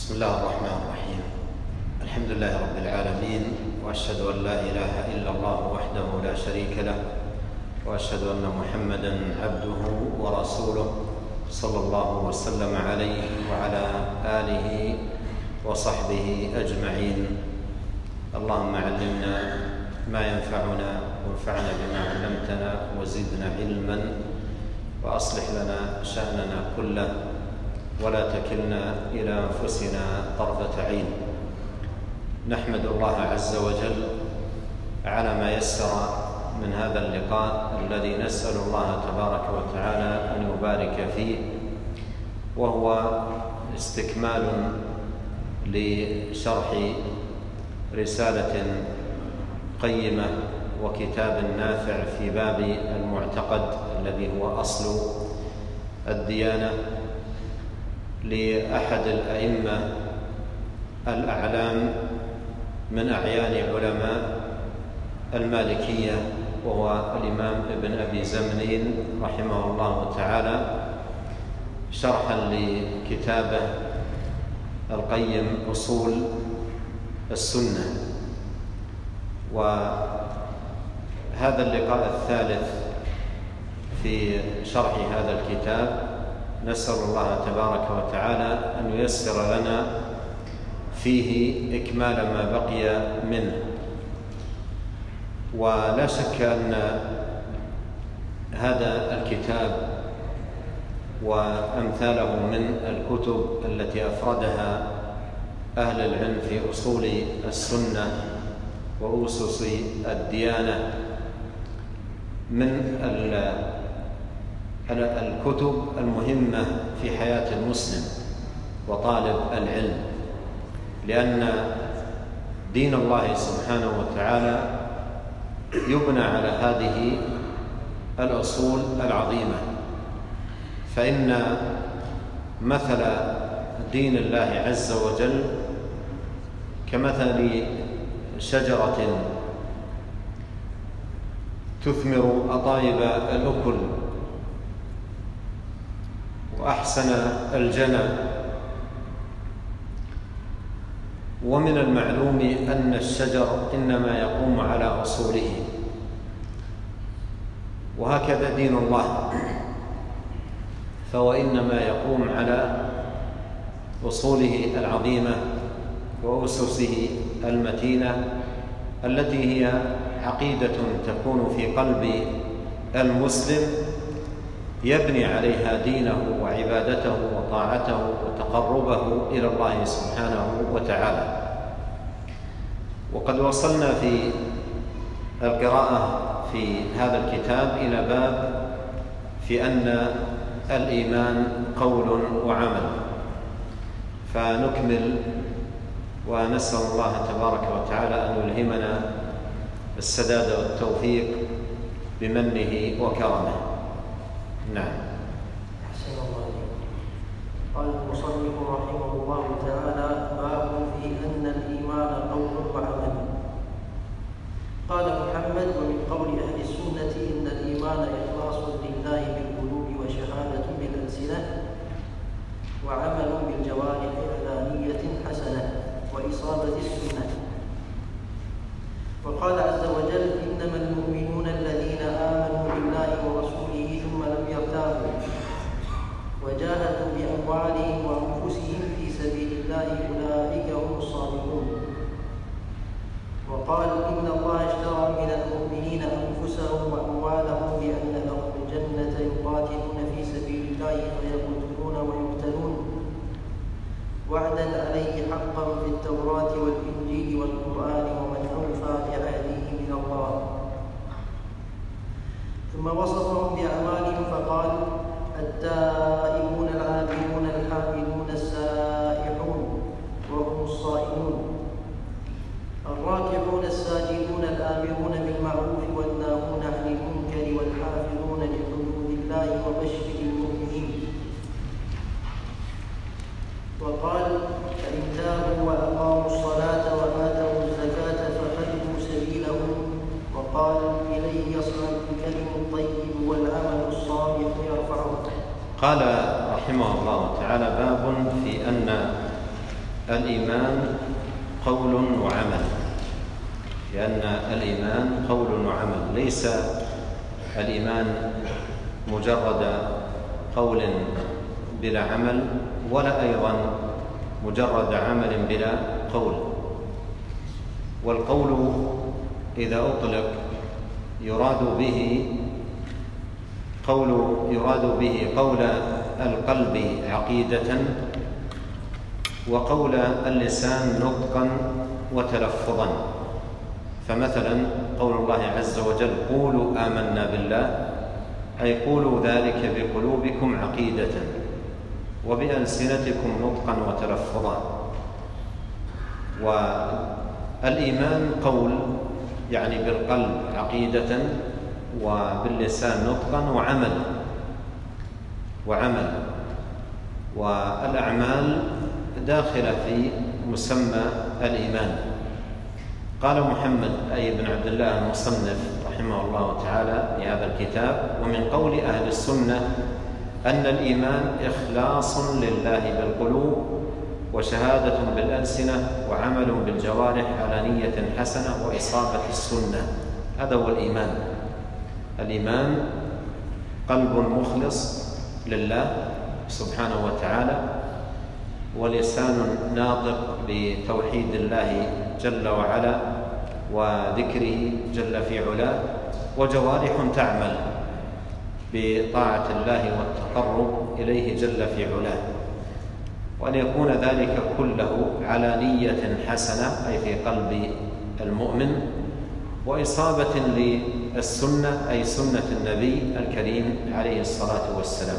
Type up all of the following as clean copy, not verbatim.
بسم الله الرحمن الرحيم. الحمد لله رب العالمين، وأشهد أن لا إله إلا الله وحده لا شريك له، وأشهد أن محمدًا عبده ورسوله صلى الله وسلم عليه وعلى آله وصحبه أجمعين. اللهم علمنا ما ينفعنا وانفعنا بما علمتنا وزدنا علما، وأصلح لنا شأننا كله ولا تكلنا إلى أنفسنا طرفة عين. نحمد الله عز وجل على ما يسر من هذا اللقاء الذي نسأل الله تبارك وتعالى أن يبارك فيه، وهو استكمال لشرح رسالة قيمة وكتاب نافع في باب المعتقد الذي هو أصل الديانة لأحد الأئمة الأعلام من أعيان علماء المالكية، وهو الإمام ابن أبي زمن رحمه الله تعالى، شرحا لكتابه القيم أصول السنة. وهذا اللقاء الثالث في شرح هذا الكتاب، نسأل الله تبارك وتعالى أن ييسر لنا فيه إكمال ما بقي منه. ولا شك أن هذا الكتاب وأمثاله من الكتب التي أفردها أهل العلم في أصول السنة وأسس الديانة من الكتب المهمة في حياة المسلم وطالب العلم، لأن دين الله سبحانه وتعالى يبنى على هذه الأصول العظيمة. فإن مثل دين الله عز وجل كمثل شجرة تثمر أطايب الأكل وأحسن الجنى. ومن المعلوم أن الشجر إنما يقوم على أصوله، وهكذا دين الله، فهو إنما يقوم على أصوله العظيمة وأسسه المتينة، التي هي عقيدة تكون في قلب المسلم يبني عليها دينه وعبادته وطاعته وتقربه إلى الله سبحانه وتعالى. وقد وصلنا في القراءة في هذا الكتاب إلى باب في أن الإيمان قول وعمل، فنكمل ونسأل الله تبارك وتعالى أن يلهمنا السداد والتوفيق بمنه وكرمه. نعم. أحسن الله إليكم. قال المصنف رحمه الله تعالى: باب في أن الإيمان قول وعمل. قال محمد: ومن قول أهل السنة إن الإيمان إخلاص لله بالقلوب وشهادة بالألسنة وعمل بالجوارح على نية حسنة وإصابة السنة. وقال عز وجل: إنما المؤمنون الذين آمنوا بالله ورسوله ثم لم يرتابوا وجاهدوا بأموالهم وأنفسهم في سبيل الله أولئك هم الصادقون. وقال: إن الله اشترى من المؤمنين أنفسهم وأموالهم بأن لهم الجنة يقاتلون في سبيل الله فيقتلون ويقتلون وعدا عليه حقا في التوراة والإنجيل والقرآن ومن أوفى بعهده من الله. ثم وصفهم بأعمالهم فقال: التائبون العابدون الحامدون السائحون وهم الصائمون، الراكعون الساجدون الآمرون بالمعروف والناهون عن المنكر والحافظون لحدود الله وبشر المؤمنين. وقال: فإن تابوا وأقاموا الصلاة وآتوا الزكاة فخلوا سبيلهم. وقال: إليه يصعد الكلم الطيب والعمل الصالح يرفعه. قال رحمه الله تعالى: باب في أن الإيمان قول وعمل، لأن الإيمان قول وعمل، ليس الإيمان مجرد قول بلا عمل، ولا أيضا مجرد عمل بلا قول. والقول إذا أطلق يراد به قول القلب عقيدة، وقول اللسان نطقا وتلفظا. فمثلا قول الله عز وجل: قولوا آمنا بالله، أي قولوا ذلك بقلوبكم عقيدة وبألسنتكم نطقا وتلفظا. والإيمان قول، يعني بالقلب عقيدة، وباللسان نطقا وعمل. والأعمال داخلة في مسمى الإيمان. قال محمد أي بن عبد الله المصنف رحمه الله تعالى لهذا الكتاب: ومن قول أهل السنة أن الإيمان إخلاص لله بالقلوب، وشهادة بالألسنة، وعمل بالجوارح على نية حسنة، وإصابة السنة. هذا هو الإيمان. الإيمان قلب مخلص لله سبحانه وتعالى، ولسان ناطق بتوحيد الله جل وعلا وذكره جل في علاه، وجوارح تعمل بطاعة الله والتقرب إليه جل في علاه، وأن يكون ذلك كله على نية حسنة أي في قلب المؤمن، وإصابة للسنة أي سنة النبي الكريم عليه الصلاة والسلام.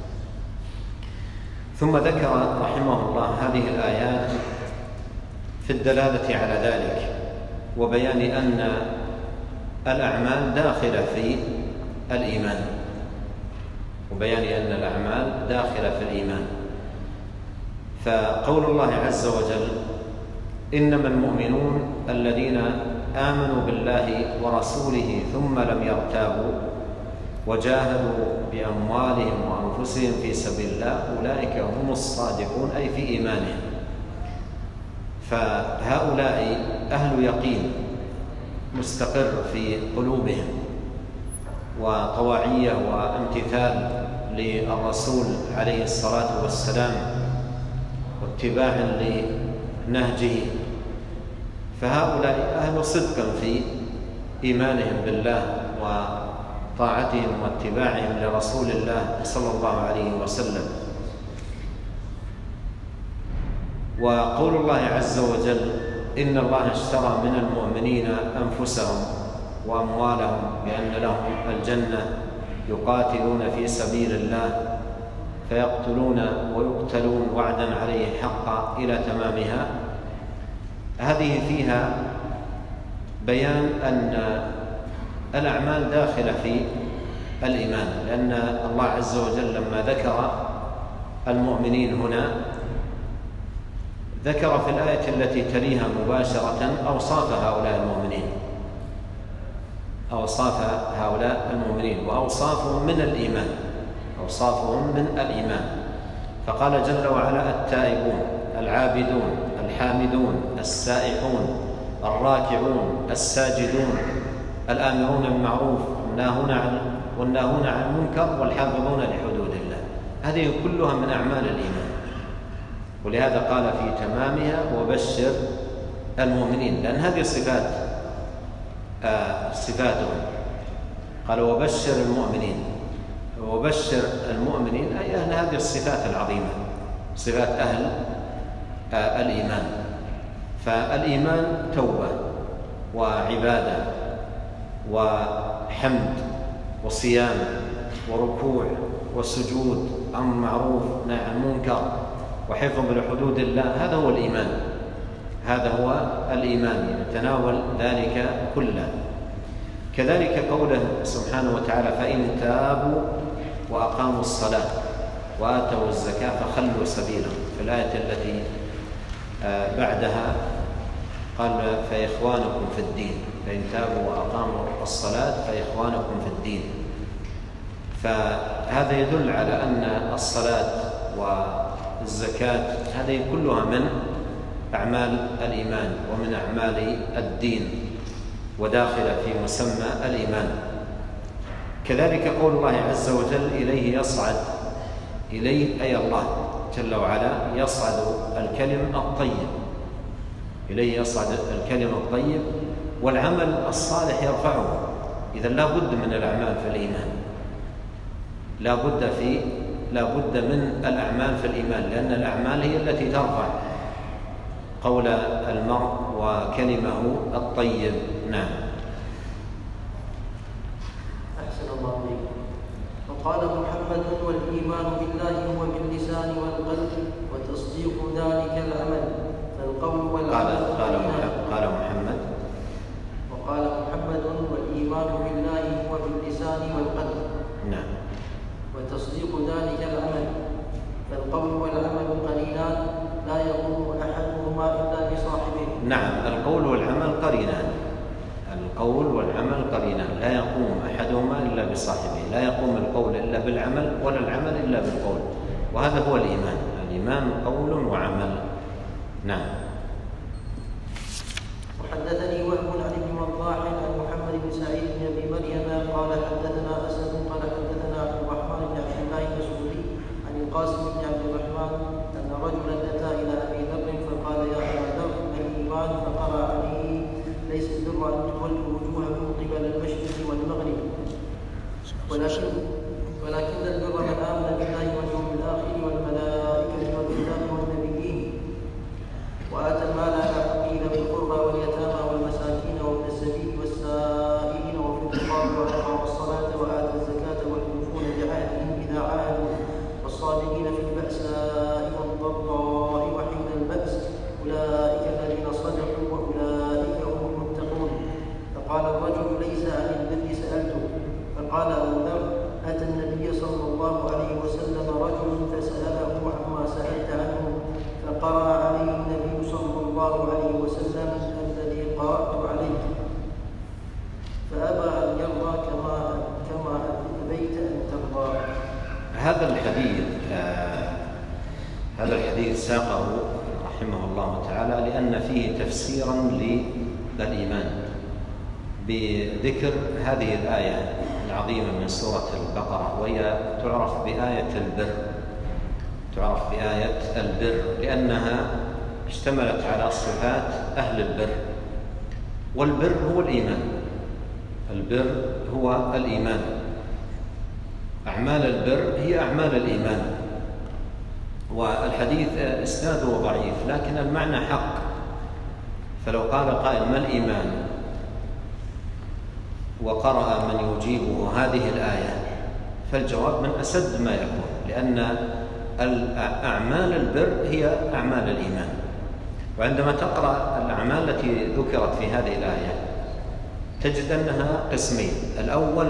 ثم ذكر رحمه الله هذه الآيات في الدلالة على ذلك، وبيان أن الأعمال داخلة في الإيمان، في الإيمان. فقول الله عز وجل: إنما المؤمنون الذين آمنوا بالله ورسوله ثم لم يرتابوا وجاهدوا بأموالهم وأنفسهم في سبيل الله أولئك هم الصادقون، أي في إيمانهم. فهؤلاء أهل يقين مستقر في قلوبهم، وطواعية وامتثال للرسول عليه الصلاة والسلام، واتباع لنهجه. فهؤلاء أهل صدق في إيمانهم بالله وطاعتهم واتباعهم لرسول الله صلى الله عليه وسلم. وقول الله عز وجل: إن الله اشترى من المؤمنين أنفسهم وأموالهم بأن لهم الجنة يقاتلون في سبيل الله فيقتلون ويقتلون وعدا عليه حقا إلى تمامها. هذه فيها بيان أن الأعمال داخلة في الإيمان، لأن الله عز وجل لما ذكر المؤمنين هنا ذكر في الآية التي تليها مباشرة أوصاف هؤلاء المؤمنين وأوصافهم من الإيمان. فقال جل وعلا: التائبون، العابدون، الحامدون، السائحون، الراكعون، الساجدون، الآمرون بالمعروف والناهون عن المنكر، والحافظون لحدود الله. هذه كلها من أعمال الإيمان، ولهذا قال في تمامها: وبشر المؤمنين، لأن هذه صفاتهم. قال: وبشر المؤمنين أي أهل هذه الصفات العظيمة، صفات أهل الإيمان. فالإيمان توبة وعبادة وحمد وصيام وركوع وسجود، أمر معروف نهي عن المنكر، وحفظ لحدود الله. هذا هو الإيمان، يتناول ذلك كله. كذلك قوله سبحانه وتعالى: فإن تابوا وأقاموا الصلاة وآتوا الزكاة فخلوا سبيلهم. في الآية التي بعدها قال: فإخوانكم في الدين، فإن تابوا وأقاموا الصلاة فإخوانكم في الدين. فهذا يدل على أن الصلاة والزكاة هذه كلها من أعمال الإيمان ومن أعمال الدين وداخلة في مسمى الإيمان. كذلك قول الله عز وجل إليه يصعد، إليه أي الله جل وعلا يصعد الكلم الطيب، إليه يصعد الكلم الطيب والعمل الصالح يرفعه. إذا لا بد من الأعمال في الإيمان، لا بد من الأعمال في الإيمان، لأن الأعمال هي التي ترفع قول المرء وكلمه الطيب. نعم. أحسن الله إليك. وقال محمد: والإيمان بالله هو باللسان والقلب وتصديق ذلك العمل فالقول والعمل. قال محمد وقال محمد: والإيمان بالله هو باللسان والقلب. نعم. وتصديق ذلك العمل فالقول والعمل قرينان لا يقوم أحدهما إلا بصاحبه. نعم، القول والعمل قرينان، القول والعمل قرينان، لا يقوم أحدهما إلا بصاحبه، لا يقوم القول إلا بالعمل ولا العمل إلا بالقول، وهذا هو الإيمان. الإيمان قول وعمل. نعم. وحدثني وهب عن ابن وضاح عن محمد بن سعيد بن أبي مريم قال حدثنا أسد قال حدثنا عبد الرحمن بن عبد الله المسعودي عن القاسم بن عبد الرحمن أن رجلا أتى إلى أبي ذر فقال: يا أبا ذر، ما الإيمان؟ فقرأ عليه: ليس البر أن تولوا وجوهكم قبل المشرق والمغرب ولكن البر من آمن بالله واليوم الآخر والملائكة والكتاب والنبيين وآتى المال على حقه ذوي القربى واليتامى والمساكين وابن السبيل والسائلين وفي الرقاب وأقام الصلاة وآتى الزكاة والموفون بعهدهم إذا عاهدوا والصابرين في البأساء والضراء وحين البأس أولئك الذين صدقوا وأولئك هم المتقون. فقال الرجل: ليس عن البر سألته. فقال أبو ذر: أتى النبي صلى الله عليه وسلم رجل فسأله عما سألت عنه فقرأ عليه النبي صلى الله عليه وسلم الذي قرأت عليه فأبى أن يرضى كما أبيت أن ترضى. هذا الحديث ساقه رحمه الله تعالى لأن فيه تفسيرا للإيمان بذكر هذه الآية العظيمة من سورة البقرة، وهي تعرف بآية البر لأنها اشتملت على صفات أهل البر، والبر هو الإيمان. البر هو الإيمان، أعمال البر هي أعمال الإيمان. والحديث إسناده ضعيف لكن المعنى حق، فلو قال قائل: ما الإيمان؟ وقرأ من يجيبه هذه الآية فالجواب من أسد ما يكون، لأن أعمال البر هي أعمال الإيمان. وعندما تقرأ الأعمال التي ذكرت في هذه الآية تجد أنها قسمين: الأول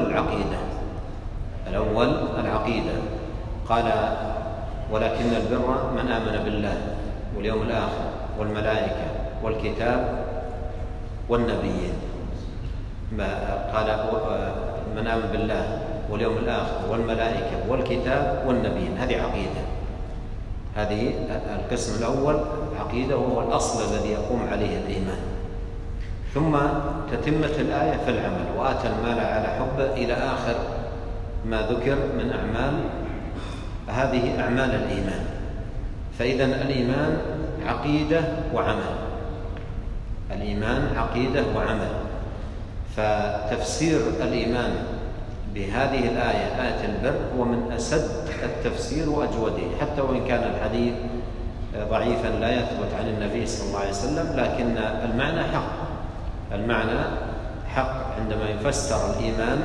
العقيدة، قال: ولكن البر من آمن بالله واليوم الآخر والملائكة والكتاب والنبيين. قال: من آمن بالله واليوم الآخر والملائكة والكتاب والنبيين، هذه عقيدة. هذه القسم الأول عقيدة، وهو الأصل الذي يقوم عليه الإيمان. ثم تتمة الآية في العمل: وآتى المال على حبه إلى آخر ما ذكر من أعمال، هذه أعمال الإيمان. فإذا الإيمان عقيدة وعمل، الإيمان عقيدة وعمل. فتفسير الإيمان بهذه الآية، آية البر، هو من أسد التفسير وأجوده، حتى وإن كان الحديث ضعيفا لا يثبت عن النبي صلى الله عليه وسلم، لكن المعنى حق عندما يفسر الإيمان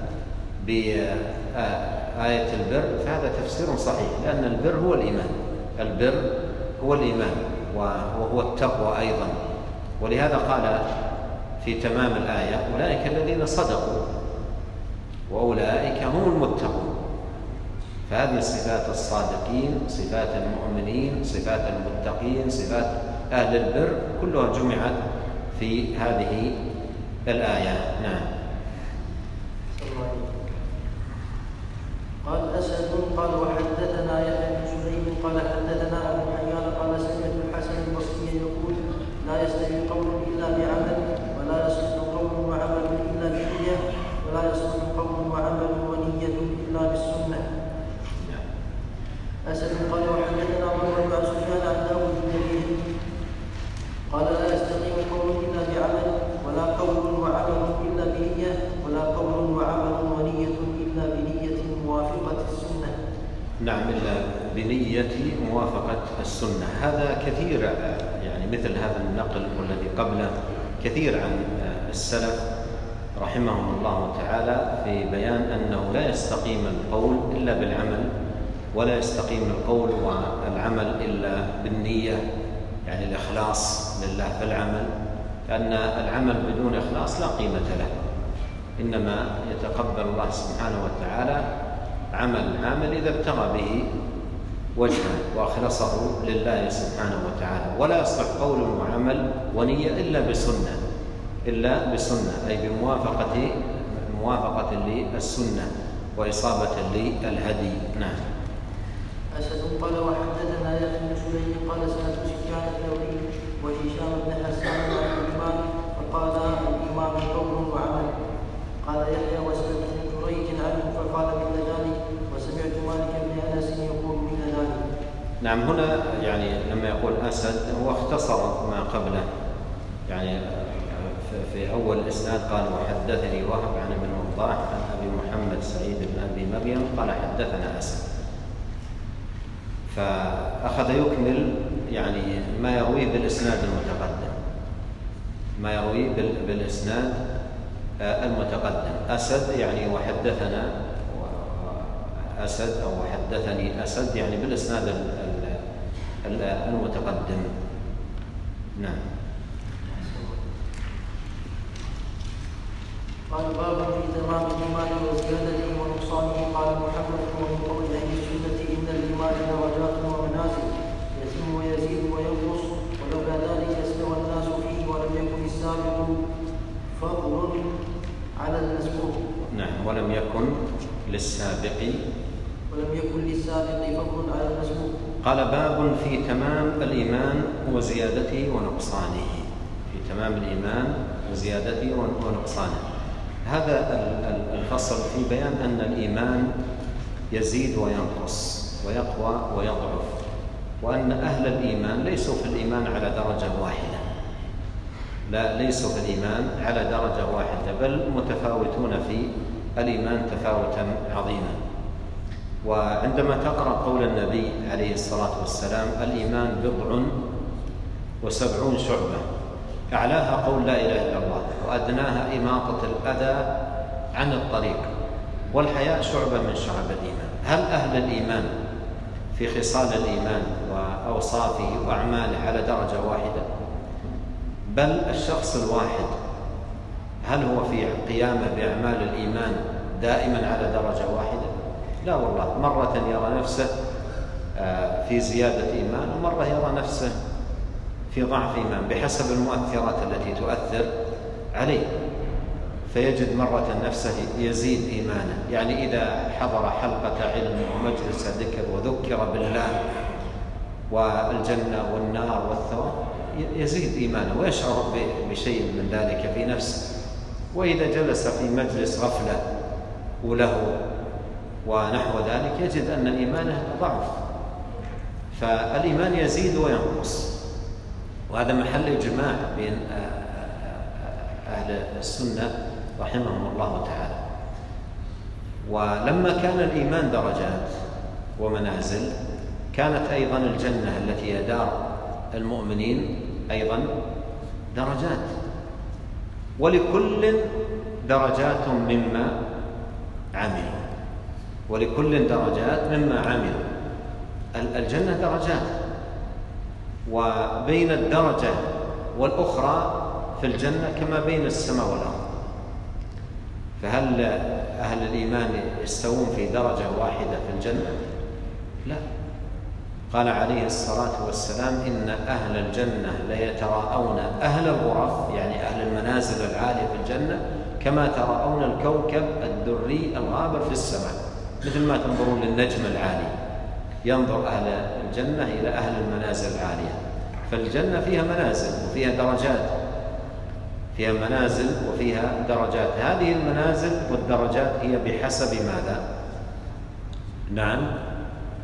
بآية البر، فهذا تفسير صحيح، لأن البر هو الإيمان، البر هو الإيمان وهو التقوى أيضا. ولهذا قال في تمام الآية: أولئك الذين صدقوا وأولئك هم المتقون. فهذه صفات الصادقين، صفات المؤمنين، صفات المتقين، صفات أهل البر، كلها جمعت في هذه الآية. نعم. قال أسد قال: وحدثنا يحيى بن سليم قال حدثنا أبو حيان قال: سمعت الحسن البصري يقول: أسد قال وحدثنا مروان بن سفيان عن داود بن أبي قال لا يستقيم قول إلا بعمل ولا قول وعمل إلا بنية ولا قول وعمل ونية إلا بنية موافقة السنة. نعم، إلا بنية موافقة السنة. هذا كثير، يعني مثل هذا النقل والذي قبله كثير عن السلف رحمهم الله تعالى في بيان أنه لا يستقيم القول إلا بالعمل، ولا يستقيم القول والعمل إلا بالنية، يعني الإخلاص لله في العمل، لأن العمل بدون إخلاص لا قيمة له، إنما يتقبل الله سبحانه وتعالى عمل إذا ابتغى به وجهه وأخلصه لله سبحانه وتعالى. ولا يصلح قول وعمل ونية إلا بسنة، أي بموافقة للسنة وإصابة للهدي. نعم. أسد قال وحدثنا يحيى بن سليم قال سألت سفيان الثوري وهشام بن حسان عن الإيمان فقال الإيمان قول وعمل. قال يحيى وسألت ابن جريج عنه فقال مثل ذلك وسمعت مالك بن أنس يقول مثل ذلك. نعم، هنا يعني لما يقول أسد هو اختصر ما قبله، يعني في أول الإسناد قال وحدثني وهب عن ابن وضاح عن أبي محمد سعيد بن أبي مريم قال حدثنا أسد، فأخذ يكمل يعني ما يرويه بالإسناد المتقدم، ما يرويه بالإسناد المتقدم. أسد يعني وحدثنا أسد أو حدثني أسد، يعني بالإسناد المتقدم. نعم. قال باب في تمام الإيمان وزيادته ونقصانه. قال محمد ومن قول أهل السنة إن الإيمان درجات ومنازل يتم ويزيد وينقص، ولولا ذلك استوى الناس فيه ولم يكن السابق فضل على المسبوق. نعم، ولم يكن للسابق فضل على المسبوق. قال باب في تمام الإيمان وزيادته ونقصانه، في تمام الإيمان وزيادته ونقصانه. هذا الفصل في بيان أن الإيمان يزيد وينقص ويقوى ويضعف، وأن أهل الإيمان ليسوا في الإيمان على درجة واحدة، لا، ليسوا في الإيمان على درجة واحدة، بل متفاوتون في الإيمان تفاوتا عظيما. وعندما تقرأ قول النبي عليه الصلاة والسلام الإيمان 70 شعبة، أعلاها قول لا إله إلا الله، وأدناها إماطة الأذى عن الطريق، والحياء شعبة من شعب الإيمان. هل أهل الإيمان في خصال الإيمان وأوصافه وأعماله على درجة واحدة؟ بل الشخص الواحد هل هو في قيامه بأعمال الإيمان دائما على درجة واحدة؟ لا والله، مرة يرى نفسه في زيادة إيمان، ومرة يرى نفسه في ضعف إيمان بحسب المؤثرات التي تؤثر عليه، فيجد مرة نفسه يزيد إيمانه، يعني إذا حضر حلقة علم ومجلس ذكر وذكر بالله والجنة والنار والثواب يزيد إيمانه ويشعر بشيء من ذلك في نفسه. وإذا جلس في مجلس غفلة وله ونحو ذلك يجد أن إيمانه ضعف. فالإيمان يزيد وينقص، وهذا محل إجماع بين أهل السنة رحمهم الله تعالى. ولما كان الإيمان درجات ومنازل، كانت أيضا الجنة التي هي دار المؤمنين أيضا درجات، ولكل درجات مما عملوا، ولكل درجات مما عملوا. الجنة درجات، وبين الدرجة والأخرى في الجنة كما بين السماء والأرض. فهل أهل الإيمان يستوون في درجة واحدة في الجنة؟ لا. قال عليه الصلاة والسلام إن أهل الجنة ليتراءون أهل الغرف، يعني أهل المنازل العالية في الجنة، كما تراءون الكوكب الدري الغابر في السماء، مثل ما تنظرون للنجم العالي، ينظر أهل الجنة إلى أهل المنازل العالية. فالجنة فيها منازل وفيها درجات، فيها منازل وفيها درجات. هذه المنازل والدرجات هي بحسب ماذا؟ نعم،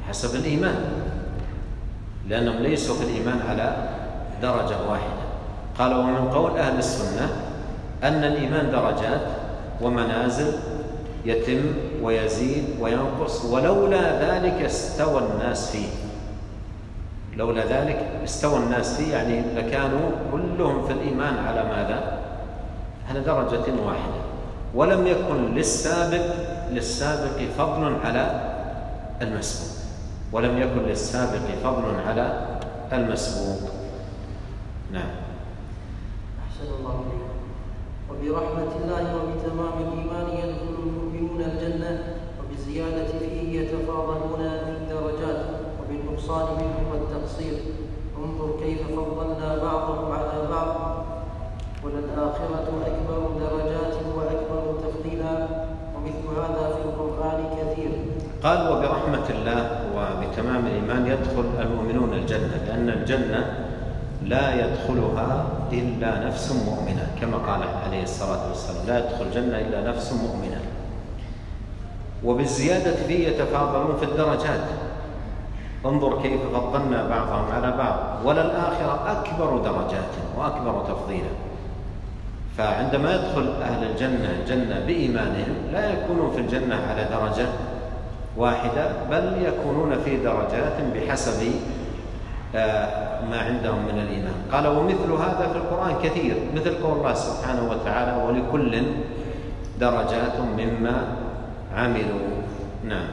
حسب الإيمان، لأنهم ليسوا في الإيمان على درجة واحدة. قال ومن قول أهل السنة أن الإيمان درجات ومنازل يتم ويزيد وينقص، ولولا ذلك استوى الناس فيه. لولا ذلك استوى الناس فيه، يعني لكانوا كلهم في الإيمان على ماذا؟ على درجة واحدة، ولم يكن للسابق فضل على المسبوق، ولم يكن للسابق فضل على المسبوق. نعم. أحسن الله إليك. وبرحمة الله وبتمام الإيمان يدخل المؤمنون الجنة، وبالزيادة فيه يتفاضلون في الدرجات، وبالنقصان منهم والتقصير. انظر كيف فضلنا بعضهم على بعض، وللآخرة أكبر درجات وأكبر تفضيلا، ومثل هذا في القرآن كثير. قال وبرحمة الله وبتمام الإيمان يدخل المؤمنون الجنة، لأن الجنة لا يدخلها إلا نفس مؤمنة، كما قال عليه الصلاة والسلام لا يدخل الجنة إلا نفس مؤمنة. وبالزيادة فيه يتفاضلون في الدرجات، انظر كيف فضلنا بعضهم على بعض، وللآخرة أكبر درجات وأكبر تفضيلا. فعندما يدخل أهل الجنة بإيمانهم لا يكونون في الجنة على درجة واحدة، بل يكونون في درجات بحسب ما عندهم من الإيمان. قال ومثل هذا في القرآن كثير، مثل قول الله سبحانه وتعالى ولكل درجات مما عملوا. نعم.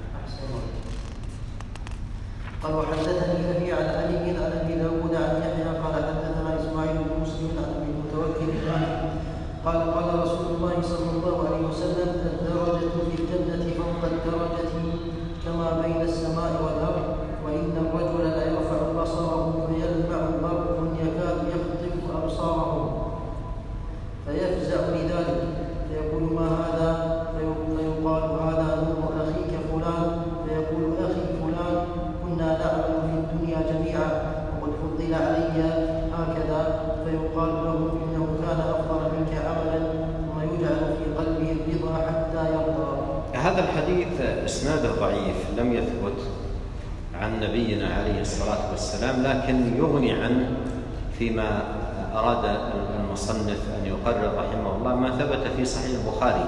قال وحدثني أبي عن علي عن أبي داود عن يحيى قال حدثنا إسماعيل بن مسلم عن أبي المتوكل قال قال رسول الله صلى الله عليه وسلم الدرجة في الجنة فوق الدرجة كما بين السماء والأرض، وإن الرجل لا يرفع بصره فيلمع برق يكاد يخطف أبصاره فيفزع لذلك فيقول ما هذا؟ فيقال هذا نور أخيك فلان، فيقول أخي فلان كنا نعمل في الدنيا جميعا وقد فضل علي هكذا، فيقال له إنه كان أفضل منك عملا، ثم يجعل في قلبه الرضا حتى يرضى. هذا الحديث إسناده ضعيف، لم يثبت عن نبينا عليه الصلاة والسلام، لكن يغني عن فيما أراد المصنف أن يقرر رحمه الله ما ثبت في صحيح البخاري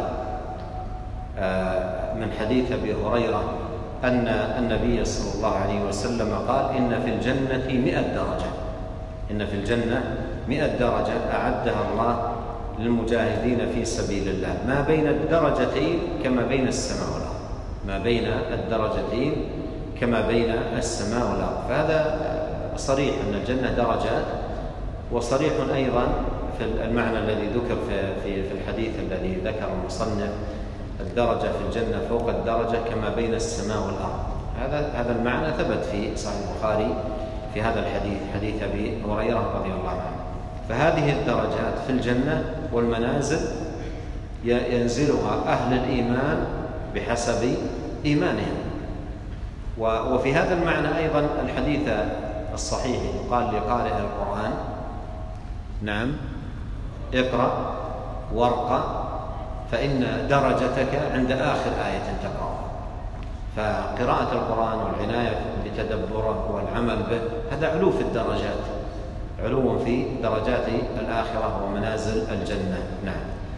من حديث أبي هريرة أن النبي صلى الله عليه وسلم قال إن في الجنة 100 درجة، إن في الجنة 100 درجة أعدها الله للمجاهدين في سبيل الله، ما بين الدرجتين كما بين السماء والأرض، ما بين الدرجتين كما بين السماء والأرض. فهذا صريح أن الجنة درجات، وصريح أيضا في المعنى الذي ذكر في الحديث الذي ذكر المصنف الدرجة في الجنة فوق الدرجة كما بين السماء والأرض. هذا المعنى ثبت في صحيح البخاري في هذا الحديث، حديث أبي هريرة رضي الله عنه. فهذه الدرجات في الجنة والمنازل ينزلها أهل الإيمان بحسب إيمانهم. وفي هذا المعنى أيضا الحديث الصحيح يقال لقارئ القرآن نعم اقرأ وارقى فإن درجتك عند آخر آية تقرأها. فقراءة القرآن والعناية بتدبره والعمل به هذا علو في الدرجات، علو في درجات الآخرة ومنازل الجنة. نعم.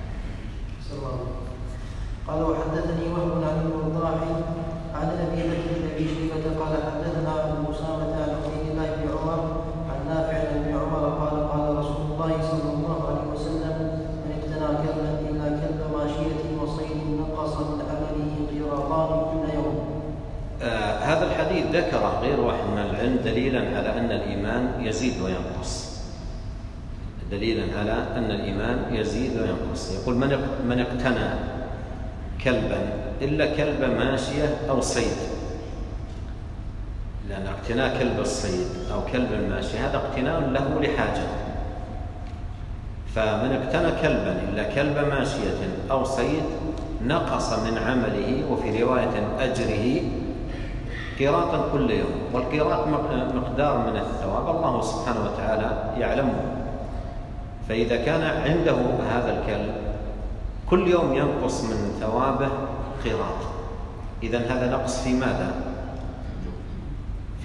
قال وحدثني وهب عن الوضاح عن أبي بكر أبي شيبة قال حدثنا أبو أسامة عن عبيد الله بن عمر عن نافع عن ابن عمر قال قال رسول الله صلى الله عليه وسلم من اقتنى كلبا إلا كلب ماشية وصيد نقص من عمله قيراطان كل يوم. هذا الحديث ذكر غير واحد من العلم دليلا على أن الإيمان يزيد وينقص، دليلا على أن الإيمان يزيد وينقص. يقول من اقتنى كلبا إلا كلب ماشية أو صيد، لأن اقتناء كلب الصيد أو كلب الماشية هذا اقتناء له لحاجة. فمن اقتنى كلبا إلا كلب ماشية أو صيد نقص من عمله، وفي رواية أجره قيراطا كل يوم. والقيراط مقدار من الثواب الله سبحانه وتعالى يعلمه، فإذا كان عنده هذا الكلب كل يوم ينقص من ثوابه قيراط، إذن هذا نقص في ماذا؟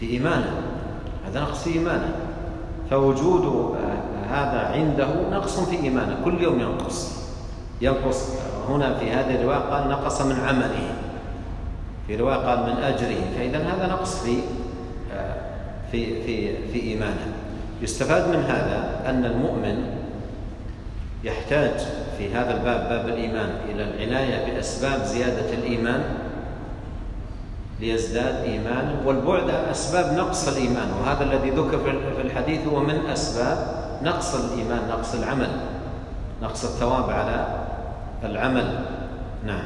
في إيمانه، هذا نقص في إيمانه، فوجود هذا عنده نقص في إيمانه، كل يوم ينقص. هنا في هذه الرواية قال نقص من عمله، في رواية قال من أجره، فإذا هذا نقص في إيمانه. يستفاد من هذا أن المؤمن يحتاج في هذا الباب، باب الإيمان، إلى العناية بأسباب زيادة الإيمان ليزداد إيمانا، والبعد عن أسباب نقص الإيمان، وهذا الذي ذكر في الحديث هو من أسباب نقص الإيمان، نقص العمل، نقص الثواب على العمل. نعم.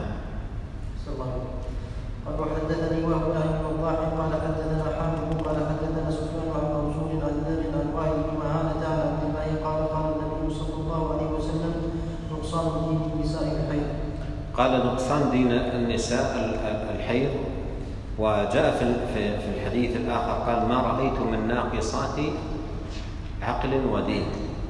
قال وحدثني وهو بن وضاح قال حدثنا حامد قال حدثنا سفيان عن منصور عن ذر عن وائل بن مهانة عن عبد الله قال قال النبي صلى الله عليه وسلم نقصان دين النساء الحيض. قال نقصان دين النساء الحيض. وجاء في الحديث الآخر قال ما رأيت من ناقصات عقل ودين،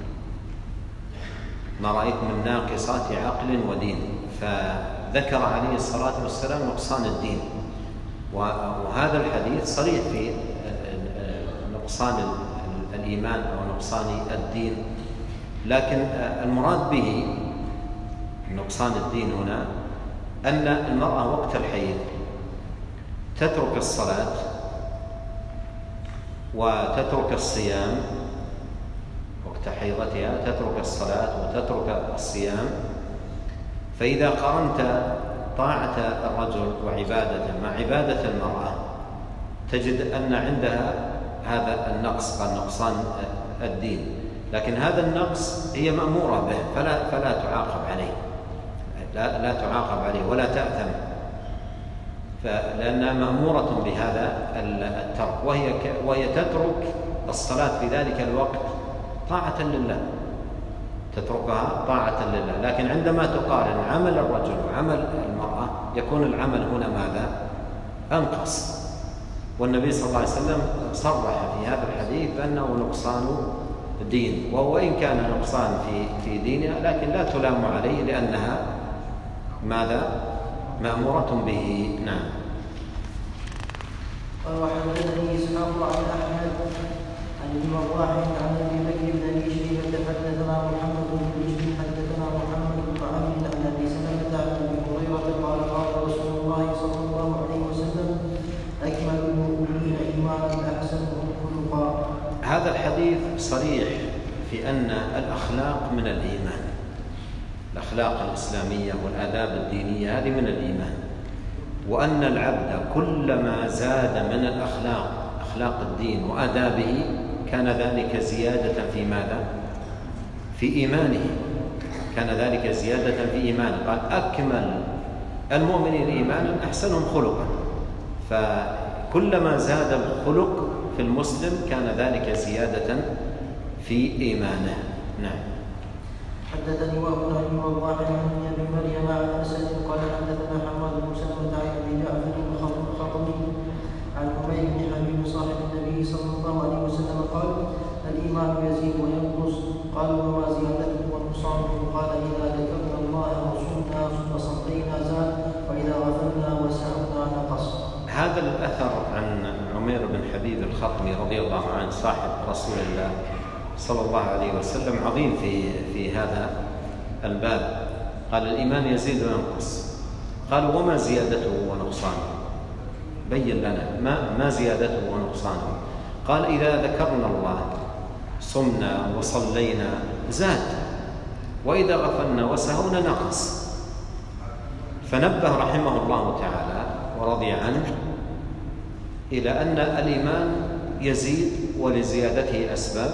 ما رأيت من ناقصات عقل ودين، فذكر عليه الصلاة والسلام نقصان الدين، وهذا الحديث صريح في نقصان الإيمان أو نقصان الدين، لكن المراد به نقصان الدين هنا أن المرأة وقت الحيض تترك الصلاة وتترك الصيام، وقت حيضتها تترك الصلاة وتترك الصيام. فإذا قارنت طاعة الرجل وعبادته مع عبادة المرأة تجد أن عندها هذا النقص، قال نقصان الدين، لكن هذا النقص هي مأمورة به، فلا تعاقب عليه، لا تعاقب عليه ولا تأثم، لأنها مأمورة بهذا الترك، وهي تترك الصلاة في ذلك الوقت طاعة لله، تتركها طاعة لله. لكن عندما تقارن عمل الرجل وعمل المرأة يكون العمل هنا ماذا؟ أنقص. والنبي صلى الله عليه وسلم صرح في هذا الحديث بأنه نقصان دين، وإن كان نقصان في دينها لكن لا تلام عليه لأنها ماذا؟ مأمورة به. نعم. وحدثني إسحاق عن أحمد عن ابن وضاح عن أبي بكر بن أبي شيبة حدثنا محمد بن بشر حدثنا محمد بن عمرو عن أبي سلمة عن أبي هريرة قال قال رسول الله صلى الله عليه وسلم أكمل المؤمنين إيمانا أحسنهم خلقا. هذا الحديث صريح في أن الأخلاق من الإيمان، الأخلاق الإسلامية والآداب الدينية هذه من الإيمان، وأن العبد كلما زاد من الأخلاق، أخلاق الدين وآدابه، كان ذلك زيادة في ماذا؟ في إيمانه، كان ذلك زيادة في إيمانه. قال أكمل المؤمنين إيمانا أحسنهم خلقا، فكلما زاد الخلق في المسلم كان ذلك زيادة في إيمانه. نعم. حدثني وابن ابي وضاح عن ابي مريم عن اسد قال حدثنا حماد بن سلمة عن ابي جعفر الخطمي عن عمير بن حبيب صاحب النبي صلى الله عليه وسلم قال الايمان يزيد وينقص. قالوا وما زيادته ونقصانه؟ قال اذا ذكرنا الله وصمنا فصلينا زاد، واذا غفلنا وسهونا نقص. هذا الاثر عن عمير بن حبيب الخطمي رضي الله عنه صاحب رسول الله صلى الله عليه وسلم عظيم في هذا الباب. قال الإيمان يزيد وينقص. قالوا وما زيادته ونقصانه؟ بين لنا ما زيادته ونقصانه. قال إذا ذكرنا الله صمنا وصلينا زاد، وإذا غفلنا وسهونا نقص. فنبه رحمه الله تعالى ورضي عنه إلى أن الإيمان يزيد ولزيادته أسباب،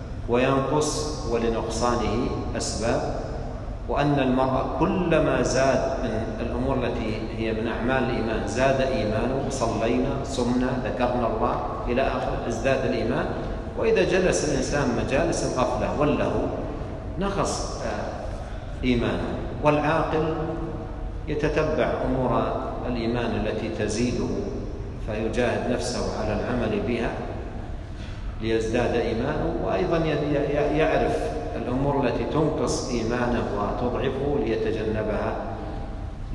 وينقص ولنقصانه أسباب، وأن المرء كلما زاد من الأمور التي هي من أعمال الإيمان زاد إيمانه، صلينا صمنا ذكرنا الله إلى آخر ازداد الإيمان. وإذا جلس الإنسان مجالس الغفلة واللهو نقص إيمانه. والعاقل يتتبع أمور الإيمان التي تزيده فيجاهد نفسه على العمل بها ليزداد إيمانه، وأيضا يعرف الأمور التي تنقص إيمانه وتضعفه ليتجنبها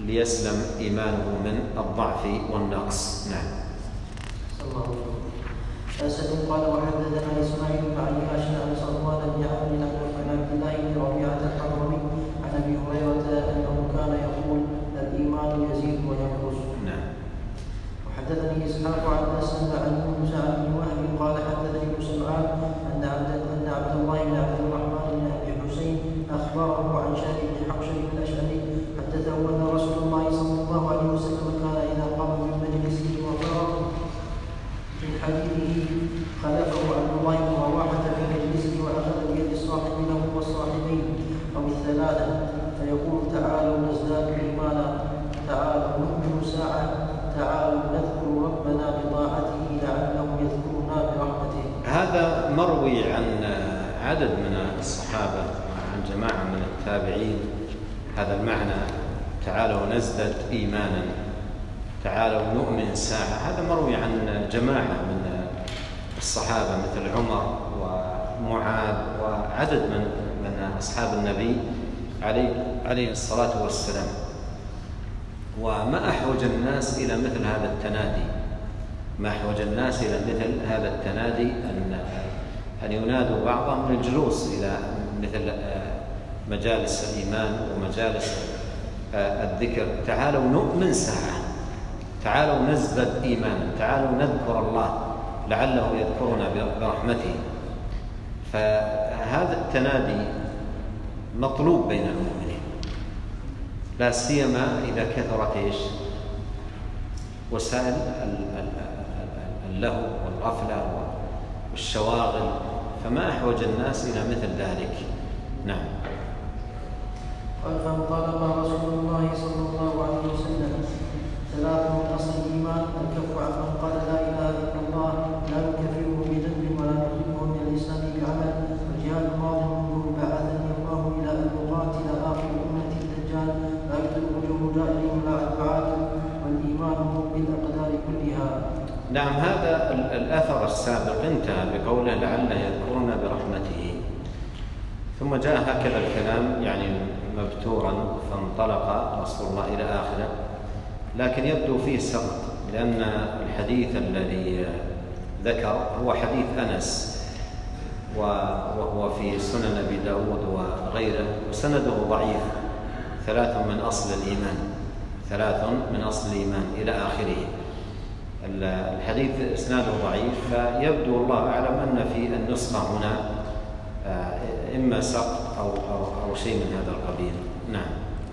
ليسلم إيمانه من الضعف والنقص. نعم. أسد قال وحدثنا إسماعيل بن عياش عن صفوان بن عمرو عن عبد الله بن ربيعة الحضرمي عن أبي هريرة أنه كان يقول الإيمان يزيد وينقص. نعم. وحدثني إسحاق عن أسد عن يونس عن ابن وهب قال حدثني ابن سمعان أن عبد الله بن عبد الرحمن بن أبي حسين أخبره عن شهر بن حوشب الأشعري حدثه أن رسول الله صلى الله عليه وسلم كان إذا قام من مجلسه وفرغ من حديثه خلفه عبد الله بن رواحة في مجلسه وأخذ بيد الصاحب له والصاحبين أو الثلاثة فيقول تعالوا نزداد إيمانا، تعالوا نؤمن ساعة، تعالوا نذكر ربنا بطاعته لعله يذكرنا برحمته. هذا مروي عن عدد من الصحابة وعن جماعة من التابعين، هذا المعنى تعالوا نزدد إيمانا، تعالوا نؤمن ساعة، هذا مروي عن جماعة من الصحابة مثل عمر ومعاذ وعدد من أصحاب النبي عليه الصلاة والسلام. وما أحوج الناس إلى مثل هذا التنادي، ما أحوج الناس إلى مثل هذا التنادي أن ينادوا بعضهم للجلوس إلى مثل مجالس الإيمان ومجالس الذكر. تعالوا نؤمن ساعة، تعالوا نزدد إيمانا، تعالوا نذكر الله لعله يذكرنا برحمته. فهذا التنادي مطلوب بين المؤمنين، لا سيما إذا كثرت وسائل اللهو والغفلة والشواغل، فما أحوج الناس إلى مثل ذلك. نعم. قال فانطلق رسول الله صلى الله عليه وسلم ثلاث من أصل الإيمان الكف عن من قال لا إله إلا الله لا نكفره بذنب ولا نخرجه من الإسلام بعمل، والجهاد الماضي منذ بعثني الله إلى أن يقاتل آخر أمة الدجال لا يدرك وجوه جاهل ولا عدل، والإيمان بالأقدار كلها. نعم. هذا الأثر السابق انتهى بقوله لعله يذكرنا برحمته، ثم جاء هكذا الكلام يعني مبتورا فانطلق رسول الله إلى آخره، لكن يبدو فيه سقط، لأن الحديث الذي ذكر هو حديث أنس وهو في سنن أبي داود وغيره، وسنده ضعيف، ثلاث من أصل الإيمان إلى آخره. الحديث إسناده ضعيف، فيبدو الله أعلم أن في النسخة هنا إما سقط أو شيء من هذا القبيل. نعم.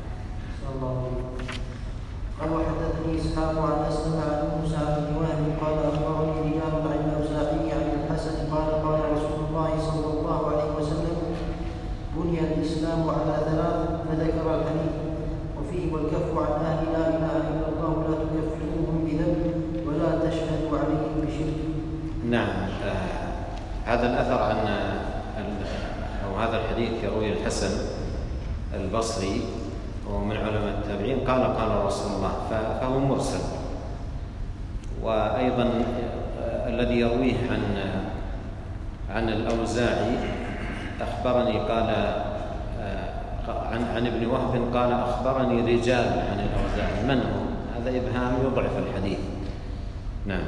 قال وحدثني إسحاق عن أسلم عن موسى بن وهب قال أخبرني رجال عن الأوزاعي عن الحسن قال قال رسول الله صلى الله عليه وسلم بني الإسلام على ثلاث، فذكر الحديث وفيه والكف عن أهل لا إله إلا الله لا تكفروهم بذنب ولا تشهد عليهم بشرك. نعم. هذا الأثر عن أو هذا الحديث يروي الحسن البصري ومن علماء التابعين قال رسول الله، فهو مرسل. وأيضا الذي يرويه عن الأوزاعي أخبرني قال عن ابن وهب قال أخبرني رجال عن الأوزاعي، من هم؟ هذا إبهام يضعف الحديث. نعم.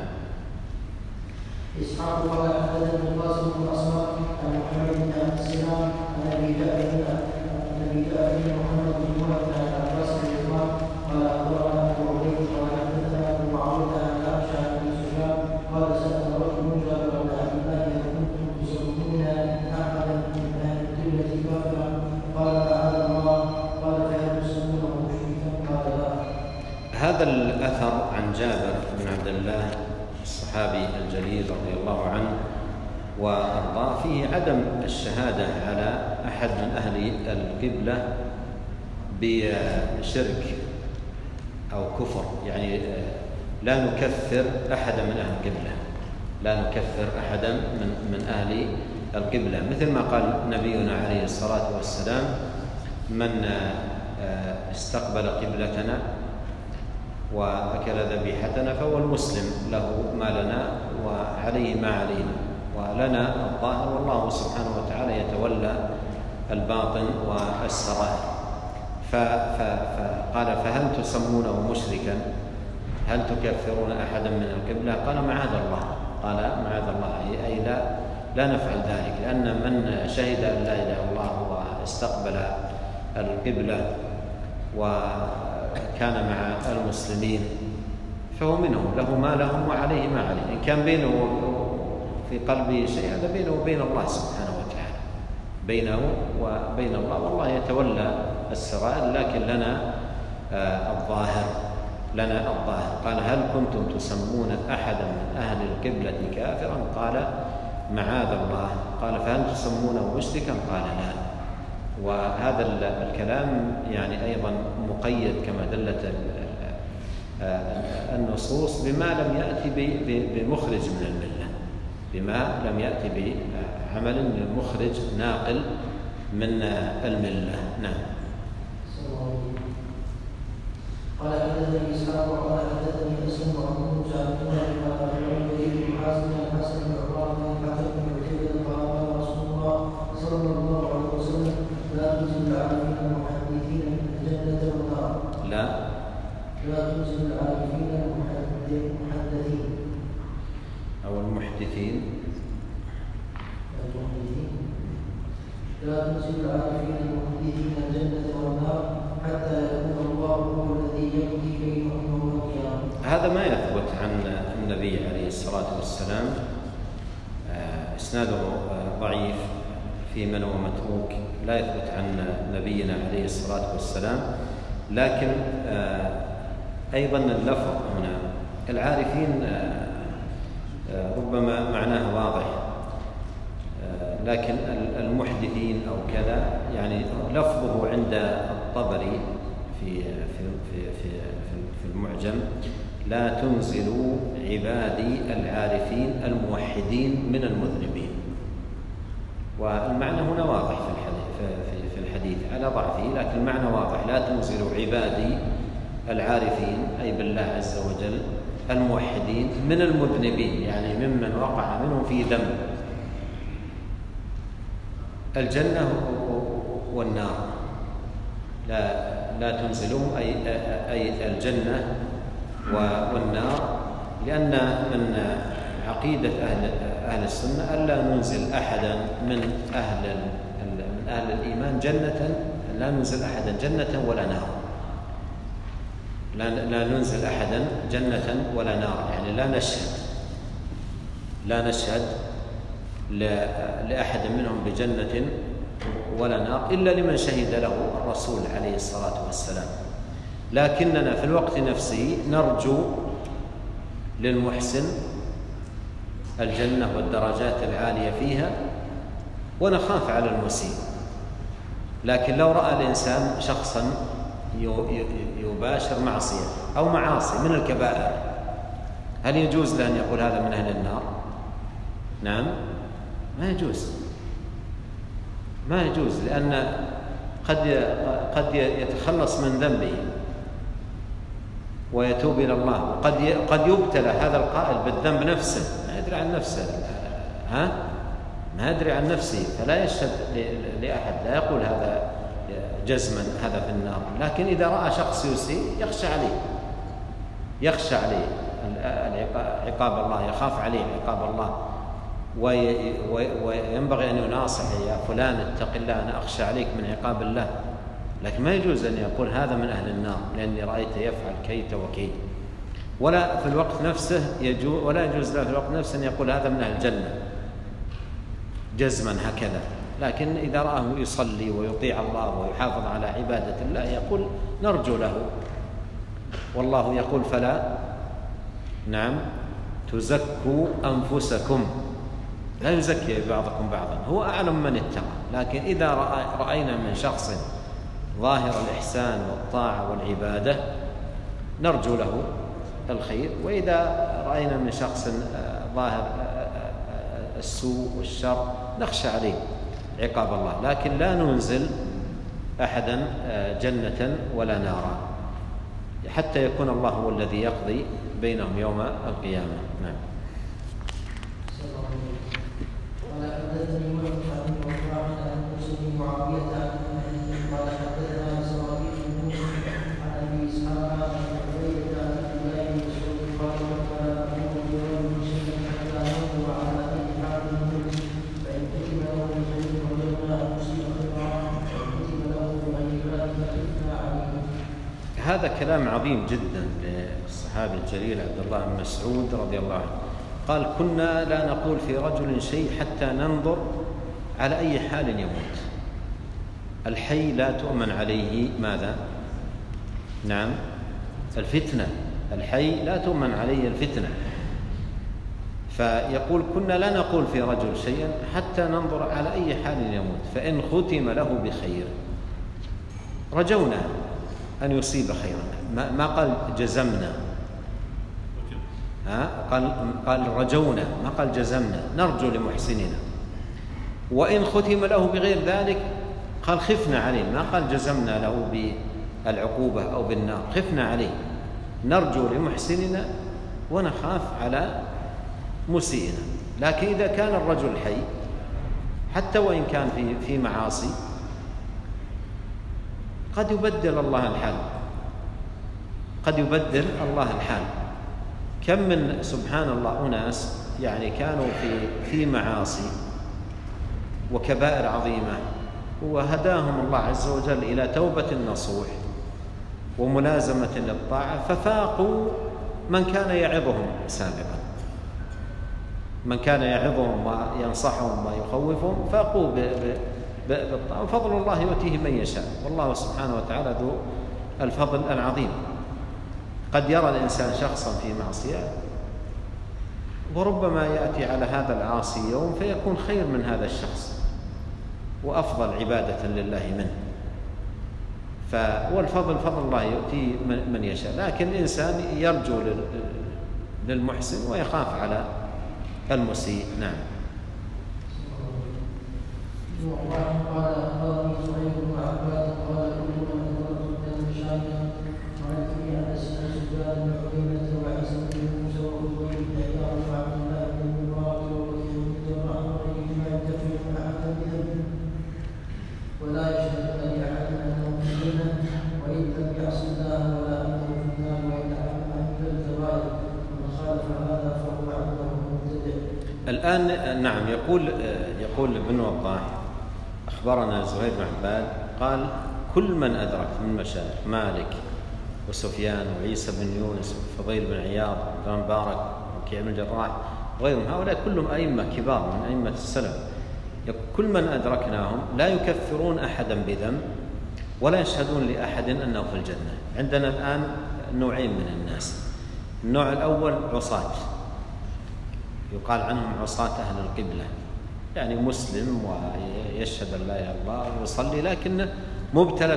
إسحاق قال حدثني القاسم بن أسماء عن محمد بن عبد السلام عن أبي جعفر محمد بن وهب عن عباس بن عثمان قال أخبرنا أبو عبيد قال حدثنا أبو معاوية عن عائشة عن أبي سفيان قال سأل رجل جابر بن عبد الله إذا كنتم تسلمون أحدا من أهل القبلة كافرا قال معاذ الله قال فهل تسلمونه مشركا قال لا. هذا الأثر عن جابر بن عبد الله الصحابي الجليل رضي الله عنه وأرضاه فيه عدم الشهادة على أحد من أهل القبلة بشرك أو كفر، يعني لا نكفر أحدا من أهل القبلة، لا نكفر أحدا من أهل القبلة، مثل ما قال نبينا عليه الصلاة والسلام من استقبل قبلتنا وأكل ذبيحتنا فهو المسلم، له ما لنا وعليه ما علينا، ولنا الظاهر والله سبحانه وتعالى يتولى الباطن والسرائر. فقال فهل تسمونه مشركا؟ هل تكفرون أحدا من القبلة؟ قال معاذ الله، لا نفعل ذلك، لأن من شهد أن لا إله إلا الله واستقبل القبلة وكان مع المسلمين فهو منهم، له ما لهم وعليه ما عليه. إن كان بينه في قلبه شيء هذا بينه وبين الله سبحانه وتعالى، بينه وبين الله، والله يتولى السرائر، لكن لنا الظاهر. قال هل كنتم تسمون أحدا من أهل القبلة كافرا؟ قال معاذ الله. قال فهل تسمونه مشركا؟ قال لا. وهذا الكلام يعني أيضا مقيد كما دلت النصوص بما لم يأتي بمخرج من الملة، بما لم يأتي بعمل مخرج ناقل من الملة. نعم. قال حدثني إسحاق وقال حدثني أسلم عن موسى بن عبيد بن حازم الحسن بن عمر بن الحكم بن عتيبة قال رسول الله صلى الله عليه وسلم لا تنزل العارفين المحدثين الجنة والنار. لا تنزل العارفين المحدثين أو المحدثين. لا تنزل العارفين المحدثين الجنة والنار حتى يكون الله هو الذي يقضي بينهم يوم القيامة. هذا ما يثبت عن النبي عليه الصلاة والسلام، إسناده ضعيف في من هو متروك، لا يثبت عن نبينا عليه الصلاة والسلام. لكن أيضا اللفظ هنا العارفين ربما معناه واضح، لكن المحدثين أو كذا يعني لفظه عند الطبري في المعجم لا تنزلوا عبادي العارفين الموحدين من المذنبين، والمعنى هنا واضح في الحديث على ضعفه، لكن المعنى واضح. لا تنزلوا عبادي العارفين أي بالله عز وجل الموحدين من المذنبين، يعني ممن وقع منهم في ذنب، الجنة والنار. لا تنزلهم أي الجنة والنار، لأن من عقيدة أهل السنة ألا ننزل أحدا من أهل الإيمان جنة، لا ننزل أحدا جنة ولا نار، لا ننزل أحدا جنة ولا نار، يعني لا نشهد لأحد منهم بجنة ولا نار إلا لمن شهد له الرسول عليه الصلاة والسلام. لكننا في الوقت نفسه نرجو للمحسن الجنة والدرجات العالية فيها، ونخاف على المسيء. لكن لو رأى الإنسان شخصا يباشر معصية أو معاصي من الكبائر، هل يجوز له أن يقول هذا من أهل النار؟ نعم، ما يجوز، لأن قد يتخلص من ذنبه ويتوب إلى الله، وقد يبتلى هذا القائل بالذنب نفسه، ما يدري عن نفسه، ما يدري عن نفسه، فلا يشهد لأحد، لا يقول هذا جزما هذا في النار. لكن إذا رأى شخص يسيء يخشى عليه عقاب الله، يخاف عليه عقاب الله، وينبغي أن يناصح: يا فلان اتق الله، أنا أخشى عليك من عقاب الله. لكن ما يجوز أن يقول هذا من أهل النار لأني رأيته يفعل كيت وكيت، ولا في الوقت نفسه ولا يجوز له في الوقت نفسه أن يقول هذا من أهل الجنة جزما هكذا. لكن إذا رآه يصلي ويطيع الله ويحافظ على عبادة الله يقول نرجو له، والله يقول: فلا تزكوا أنفسكم، لا يزكي بعضكم بعضا، هو أعلم من اتقى. لكن إذا رأينا من شخص ظاهر الإحسان والطاعة والعبادة نرجو له الخير، وإذا رأينا من شخص ظاهر السوء والشر نخشى عليه عقاب الله. لكن لا ننزل أحدا جنة ولا نارا حتى يكون الله هو الذي يقضي بينهم يوم القيامة. نعم. هذا كلام عظيم جدا للصحابي الجليل عبد الله بن مسعود رضي الله عنه. قال: كنا لا نقول في رجل شيء حتى ننظر على أي حال يموت. الحي لا تؤمن عليه ماذا؟ نعم، الفتنة. الحي لا تؤمن عليه الفتنة. فيقول: كنا لا نقول في رجل شيئا حتى ننظر على أي حال يموت، فإن ختم له بخير رجونا أن يصيب خيرا. ما قال جزمنا، قال رجونا، ما قال جزمنا، نرجو لمحسننا. وإن ختم له بغير ذلك قال خفنا عليه، ما قال جزمنا له بالعقوبة أو بالنار، خفنا عليه، نرجو لمحسننا ونخاف على مسيئنا. لكن إذا كان الرجل حي حتى وإن كان في معاصي قد يبدل الله الحال، قد يبدل الله الحال. كم من سبحان الله أناس يعني كانوا في معاصي وكبائر عظيمة، وهداهم الله عز وجل إلى توبة نصوح وملازمة للطاعة، ففاقوا من كان يعظهم سابقا، من كان يعظهم وينصحهم ويخوفهم، فاقوا بالطاعة. وفضل الله يؤتيه من يشاء، والله سبحانه وتعالى ذو الفضل العظيم. قد يرى الإنسان شخصا في معصية وربما يأتي على هذا العاصي يوم فيكون خير من هذا الشخص وأفضل عبادة لله منه. والفضل فضل الله يؤتيه من يشاء، لكن الإنسان يرجو للمحسن ويخاف على المسيء. نعم. قال أخبرني زهير بن عباد قال كنت أدركت الشام وعن في أنس بن سفيان بن عيينة وعيسى بن موسى وأبي بن عياض وعبد الله بن المبارك وكثير من الرحمن ما يدفعون أحدا بذنب ولا يشهدون لأحد أنه مؤمن وإن لم يعص الله ولا أنه في النار وإن أحد أهل الكبائر ومن خالف هذا فهو عنده مبتدع. الآن نعم، يقول ابن وضاح أخبرنا زهير بن عباد قال: كل من أدرك من مشايخ مالك وسفيان وعيسى بن يونس وفضيل بن عياض وابن مبارك ووكيع بن الجراح وغيرهم، هؤلاء كلهم أئمة كبار من أئمة السلف، كل من أدركناهم لا يكفرون أحدا بذنب ولا يشهدون لأحد أنه في الجنة. عندنا الآن نوعين من الناس. النوع الأول عصاة، يقال عنهم عصاة أهل القبلة، يعني مسلم ويشهد أن لا إله إلا الله ويصلي لكن مبتلى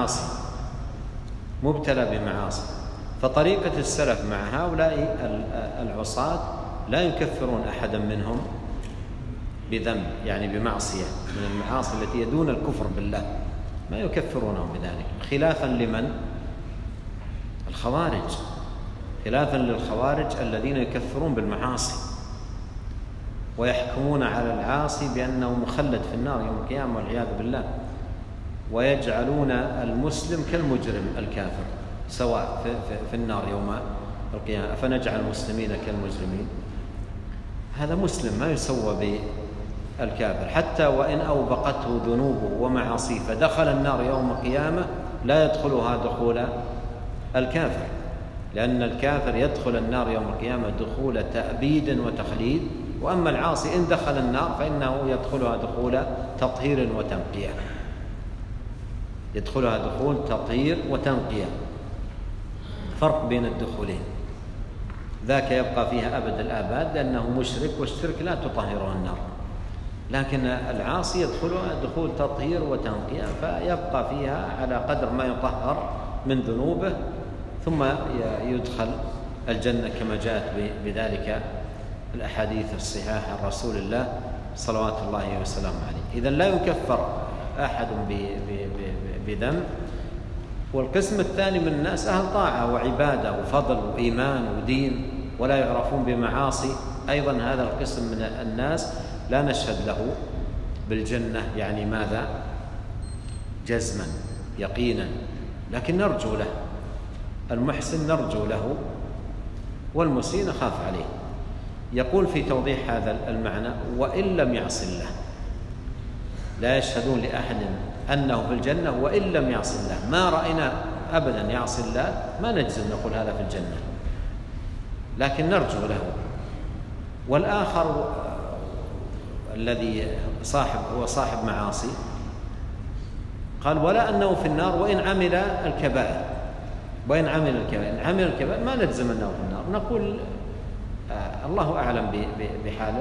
بمعاصي. فطريقة السلف مع هؤلاء العصاة لا يكفرون أحدا منهم بذنب، يعني بمعصية من المعاصي التي يدون الكفر بالله، ما يكفرونهم بذلك، خلافا لمن؟ الخوارج، خلافا للخوارج الذين يكفرون بالمعاصي ويحكمون على العاصي بأنه مخلد في النار يوم القيامة والعياذ بالله، ويجعلون المسلم كالمجرم الكافر سواء في النار يوم القيامة. أفنجعل المسلمين كالمجرمين؟ هذا مسلم ما يسوى بالكافر، حتى وإن أوبقته ذنوبه ومعاصيه فدخل النار يوم القيامة لا يدخلها دخول الكافر، لأن الكافر يدخل النار يوم القيامة دخول تأبيد وتخليد، وأما العاصي إن دخل النار فإنه يدخلها دخول تطهير وتنقية، يدخلها دخول تطهير وتنقية، فرق بين الدخولين. ذاك يبقى فيها أبد الآباد لأنه مشرك، والشرك لا تطهره النار، لكن العاصي يدخلها دخول تطهير وتنقية، فيبقى فيها على قدر ما يطهر من ذنوبه ثم يدخل الجنة كما جاءت بذلك الأحاديث الصحيحة عن رسول الله صلوات الله وسلامه عليه. إذن لا يكفر أحد بذنب. والقسم الثاني من الناس أهل طاعة وعبادة وفضل وإيمان ودين ولا يعرفون بمعاصي، أيضا هذا القسم من الناس لا نشهد له بالجنة، يعني ماذا؟ جزما يقينا، لكن نرجو له. المحسن نرجو له والمسيء نخاف عليه. يقول في توضيح هذا المعنى: وإن لم يعص الله، لا يشهدون لأحد أنه في الجنة وإن لم يعص الله. ما رأينا أبدا يعصي الله ما نجزم نقول هذا في الجنة، لكن نرجو له. والآخر الذي هو صاحب معاصي قال ولا أنه في النار وإن عمل الكبائر، إن عمل الكبائر ما نجزم أنه في النار، نقول الله أعلم بحاله،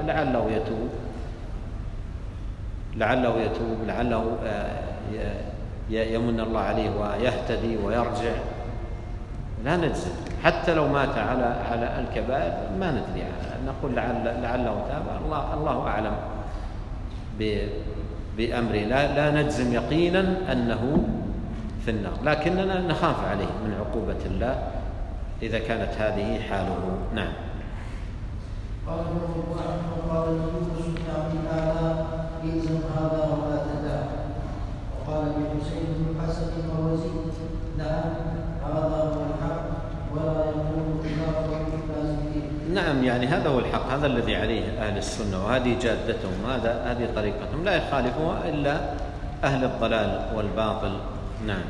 لعله يتوب، لعله يمن الله عليه ويهتدي ويرجع، لا نجزم. حتى لو مات على الكبائر ما ندري، نقول لعله تاب، الله أعلم بأمره، لا نجزم يقينا أنه في النار، لكننا نخاف عليه من عقوبة الله إذا كانت هذه حاله. نعم. قال يونس بن عبد الأعلى إلزم هذا ولا تدع. وقال لحسين بن الحسن المروزي نعم هذا هو الحق ولا يكون خلافه للفاسدين. نعم، يعني هذا هو الحق، هذا الذي عليه أهل السنة وهذه جادتهم، هذه طريقتهم، لا يخالفها إلا أهل الضلال والباطل. نعم.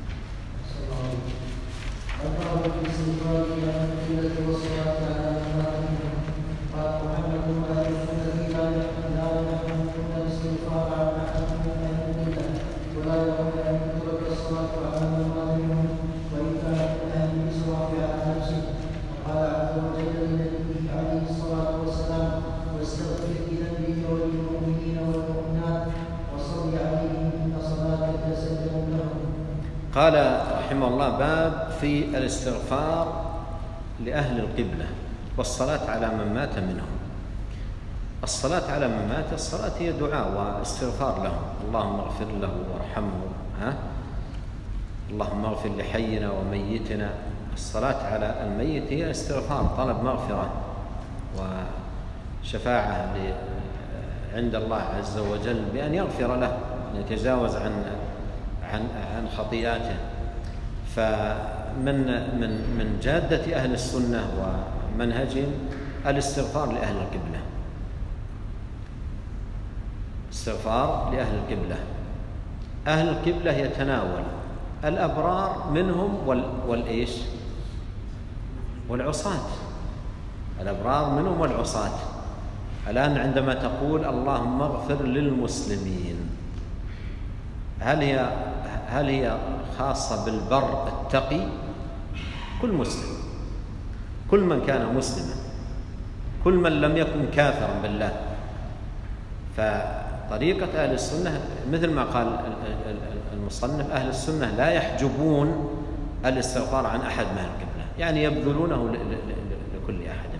قال محمد وأهل السنة لا يحكمون الاستغفار عن أحد من أهل البدع، ولا يرون أن تترك الصلاة على من منهم وإن كان من أهل الإسراف على نفسه. وقال عز وجل لنبيه عليه الصلاة والسلام واستغفر لذنبك وللمؤمنين والمؤمنات وصل عليهم إن صلاتك سكن لهم. قال رحمه الله باب في الاستغفار لأهل القبلة والصلاة على من مات منهم. الصلاة على من مات، الصلاة هي دعاء واستغفار لهم، اللهم اغفر له وارحمه، اللهم اغفر لحينا وميتنا. الصلاة على الميت هي استغفار، طلب مغفرة وشفاعة عند الله عز وجل بأن يغفر له، أن يتجاوز عن خطيئاته. فمن جادة أهل السنة ومنهجهم الاستغفار لأهل القبلة، استغفار لأهل القبلة. أهل القبلة يتناول الأبرار منهم والإيش والعصاة، الأبرار منهم والعصاة. الآن عندما تقول اللهم اغفر للمسلمين، هل هي خاصة بالبر التقي؟ كل مسلم، كل من كان مسلما، كل من لم يكن كافرا بالله. فطريقة أهل السنة مثل ما قال المصنف، أهل السنة لا يحجبون الاستغفار عن أحد من القبلة، يعني يبذلونه لكل أحد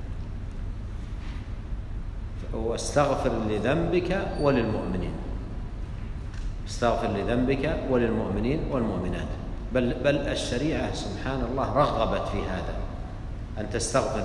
منهم. واستغفر لذنبك وللمؤمنين، استغفر لذنبك وللمؤمنين والمؤمنات. بل الشريعة سبحان الله رغبت في هذا، أن تستغفر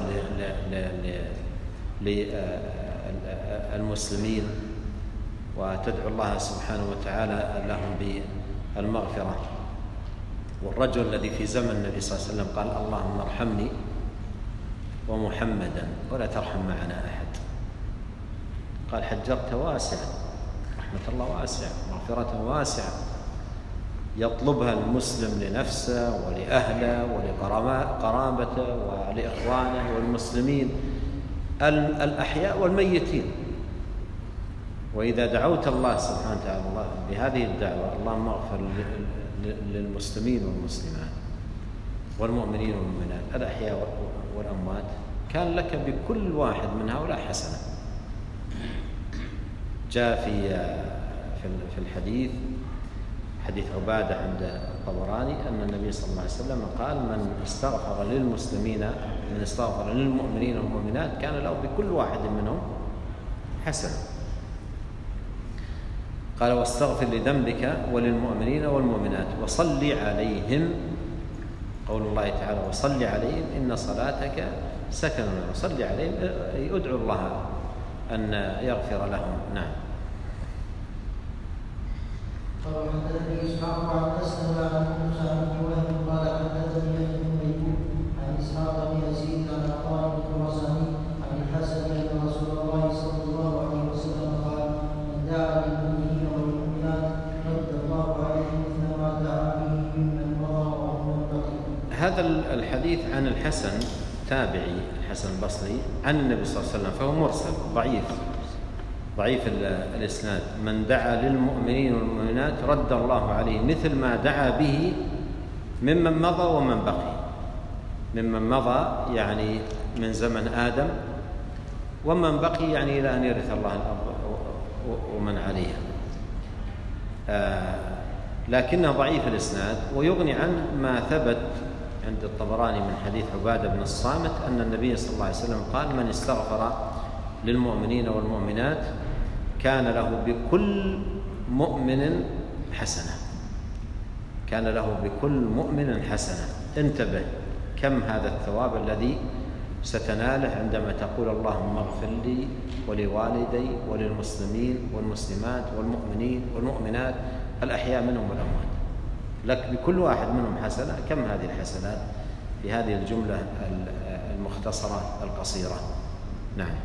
للمسلمين وتدعو الله سبحانه وتعالى لهم بالمغفرة. والرجل الذي في زمن النبي صلى الله عليه وسلم قال اللهم ارحمني ومحمدا ولا ترحم معنا أحد. قال حجرت واسعا، رحمة الله واسعة، مغفرة واسعة يطلبها المسلم لنفسه ولأهله ولقرابته ولإخوانه والمسلمين الأحياء والميتين. وإذا دعوت الله سبحانه وتعالى بهذه الدعوة اللهم اغفر للمسلمين والمسلمات والمؤمنين والمؤمنات الأحياء والأموات، كان لك بكل واحد من هؤلاء حسنة. جاء في الحديث، حديث عبادة عند الطبراني، أن النبي صلى الله عليه وسلم قال من استغفر للمسلمين، من استغفر للمؤمنين والمؤمنات كان له بكل واحد منهم حسنة. قال واستغفر لذنبك وللمؤمنين والمؤمنات وصل عليهم، قول الله تعالى وصل عليهم إن صلاتك سكن لهم، وصل عليهم ادعو الله أن يغفر لهم. نعم. قال حدثني إسحاق عن أسلم عن موسى بن وهب قال حدثني ابن أيوب عن إسحاق بن يزيد عن عطاء بن رزاني عن الحسن أن رسول الله صلى الله عليه وسلم قال من دعا للمؤمنين والمؤمنات رد الله عليه مثل ما دعا به ممن مضى هذا الحديث عن الحسن تابعي الحسن البصري عن النبي صلى الله عليه وسلم، فهو مرسل ضعيف الإسناد. من دعا للمؤمنين والمؤمنات رد الله عليه مثل ما دعا به ممن مضى ومن بقي. ممن مضى يعني من زمن آدم، ومن بقي يعني إلى أن يرث الله الأرض ومن عليها. لكنه ضعيف الإسناد، ويغني عنه ما ثبت عند الطبراني من حديث عبادة بن الصامت أن النبي صلى الله عليه وسلم قال: من استغفر للمؤمنين والمؤمنات كان له بكل مؤمن حسنة. كان له بكل مؤمن حسنة. انتبه كم هذا الثواب الذي ستناله عندما تقول: اللهم اغفر لي ولوالدي وللمسلمين والمسلمات والمؤمنين والمؤمنات الأحياء منهم والأموات. لك بكل واحد منهم حسنة. كم هذه الحسنات في هذه الجملة المختصرة القصيرة؟ نعم.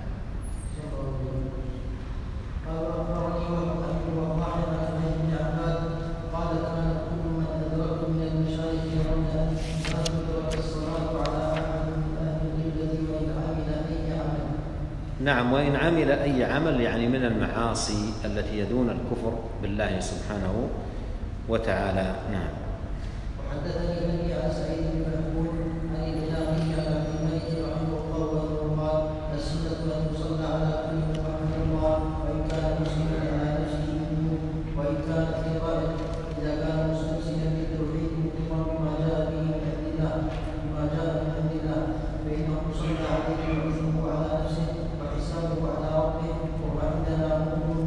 نعم، وإن عمل أي عمل يعني من المعاصي التي يدون الكفر بالله سبحانه وتعالى. نعم. وحدثني بني عن سعيد بن مقبول عن الهلالي عن عبد الملك رحمه الله قال: السنة أن يصلى على كل رحمه الله، وإن كان مسلما على نفسه منه، وإن كانت كبائر، إذا كان مستمسكا بالتوحيد مقرا بما جاء به من عند الله فإنه يصلى عليه وإثمه على نفسه وحسابه على ربه، وهو عندنا مؤمن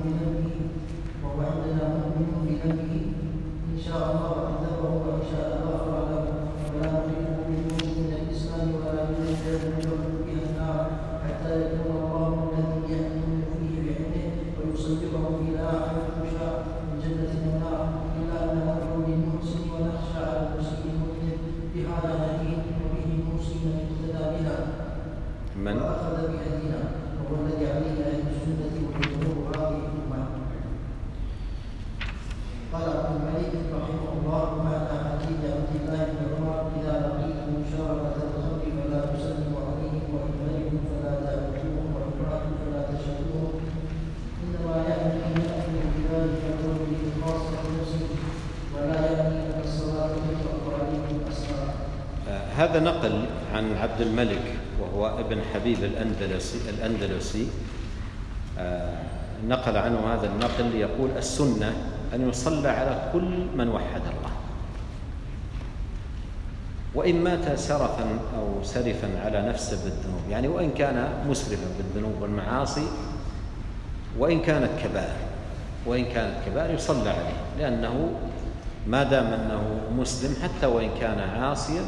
بذنبه إن شاء الله عذبه وإن شاء غفر له، ولا نخرجه بالموت من الإسلام ولا يدخله بها النار حتى يكون الله الذي يحكم فيه بعلمه ويصدقه إلى حيث شاء من جنة النار، إلا أن نرجو للمحسن ونخشى على المسيء المذنب. بهذا نهين وبه الموصي من اقتدى بنا وأخذ بهدينا، وهو الذي عليه أهل السنة وجمهور هذه الأمة. قال عبد الملك رحمه الله: معنى حديث عبد الله بن عمر: إذا لقيتم مشاركة الخلق فلا تسلموا عليهم، وإن غلبوا فلا تعبدوهم، وإن ماتوا فلا تشهدوهم. إنما يعني يأتي بذلك الرجل خاصة نفسه، ولا يعني أن الصلاة تطلق عليهم الأسرار. هذا نقل عن عبد الملك وهو ابن حبيب الأندلسي نقل عنه هذا النقل يقول: السنة أن يصلى على كل من وحد الله، وإن مات سرفا أو سرفا على نفسه بالذنوب، يعني وإن كان مسرفا بالذنوب والمعاصي، وإن كانت كبائر يصلى عليه، لأنه ما دام أنه مسلم حتى وإن كان عاصيا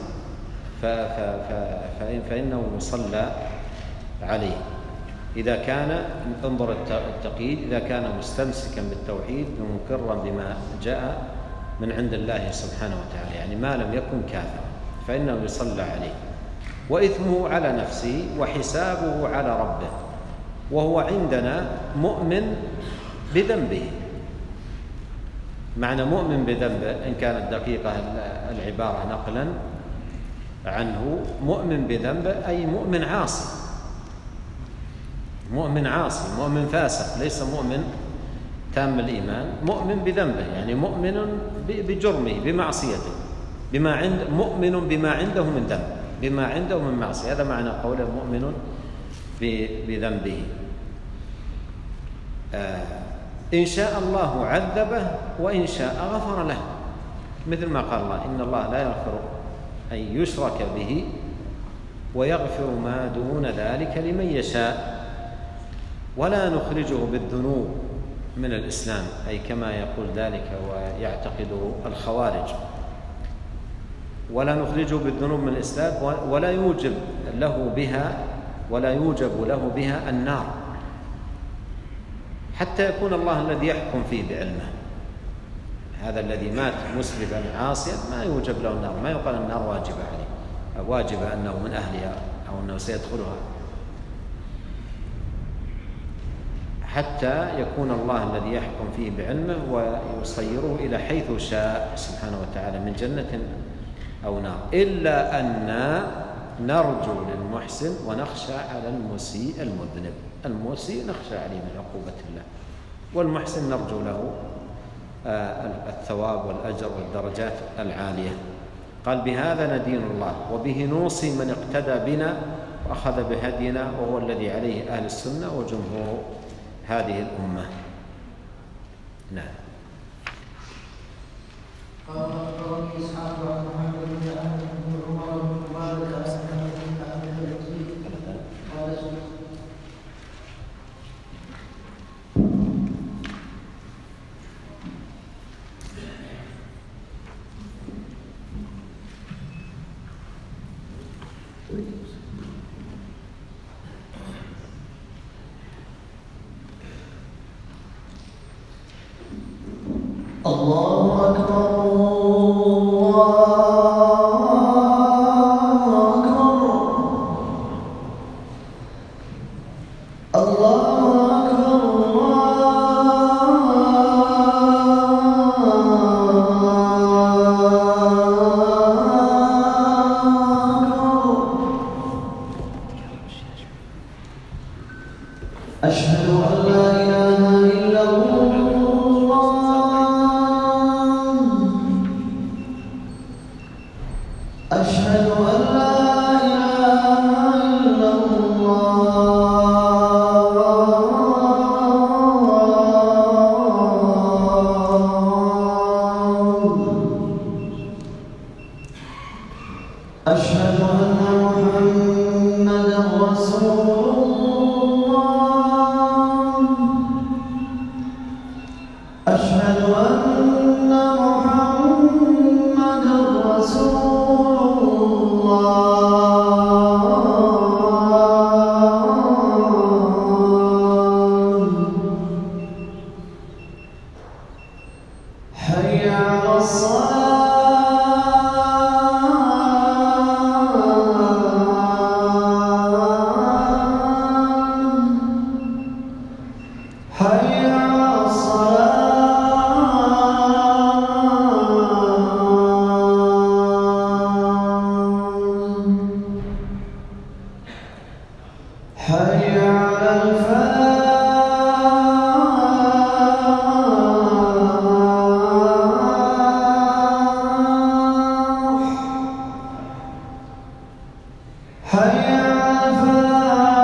فإنه يصلى عليه. إذا كان، انظر التقييد، إذا كان مستمسكا بالتوحيد مقرا بما جاء من عند الله سبحانه وتعالى، يعني ما لم يكن كافرا، فإنه يصلى عليه. وإثمه على نفسه وحسابه على ربه، وهو عندنا مؤمن بذنبه. معنى مؤمن بذنبه إن كانت دقيقة العبارة نقلا عنه، مؤمن بذنبه أي مؤمن عاصي، مؤمن فاسق، ليس مؤمن تام الإيمان، مؤمن بذنبه يعني مؤمن بجرمه بمعصيته، مؤمن بما عنده من ذنب، بما عنده من معصية. هذا معنى قوله مؤمن بذنبه. إن شاء الله عذبه وإن شاء غفر له، مثل ما قال الله: إن الله لا يغفر أن يشرك به ويغفر ما دون ذلك لمن يشاء، ولا نخرجه بالذنوب من الإسلام، أي كما يقول ذلك ويعتقده الخوارج. ولا نخرجه بالذنوب من الإسلام ولا يوجب له بها النار، حتى يكون الله الذي يحكم فيه بعلمه. هذا الذي مات مسرفا عاصيا ما يوجب له النار، ما يقال النار واجبة عليه، واجبة أنه من أهلها أو أنه سيدخلها، حتى يكون الله الذي يحكم فيه بعلمه ويصيره إلى حيث شاء سبحانه وتعالى من جنة أو نار، إلا أن نرجو للمحسن ونخشى على المسيء المذنب. المسيء نخشى عليه من عقوبة الله، والمحسن نرجو له الثواب والأجر والدرجات العالية. قال: بهذا ندين الله وبه نوصي من اقتدى بنا وأخذ بهدينا، وهو الذي عليه أهل السنة وجمهور هذه الأمة. نعم. قال أخبرني إسحاق عن محمد بن أحمد بن عمر بن عبادة عن محمد بن أحمد الحجي قال: الله أكبر أشهد أن لا إله إلا الله أشهد أن لا إله إلا الله أشهد أن محمدا رسول الله أشهد أن محمدا رسول الله حي على حي على الصلاة حي على الفلاح حي على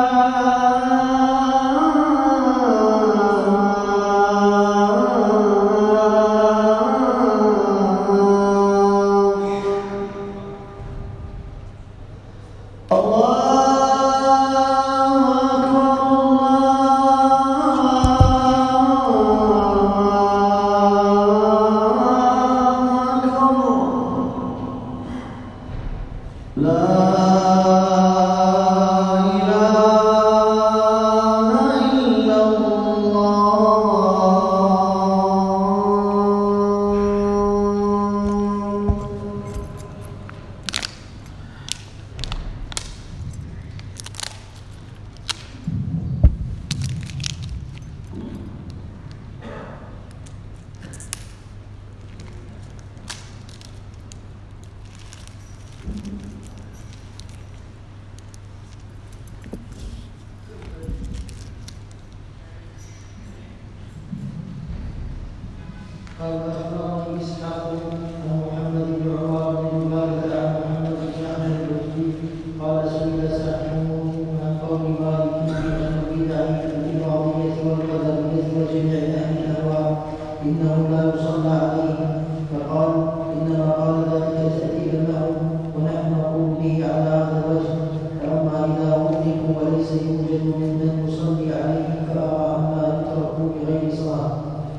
قال أخبرني إسحاق عن محمد بن عمر بن عبادة عن محمد بن أحمد الحجي قال: سئل سائل عن قول مالك في أن البدع الإباضية والقدرية وجميع أهل الأهواء إنهم لا يصلى عليهم، فقال: إنما قال ذلك تأديبا لهم، ونحن نقول به على هذا الوجه. فأما إذا أدركوا وليس يوجد من يصلي عليهم فأرى أن لا يتركوا بغير صلاة.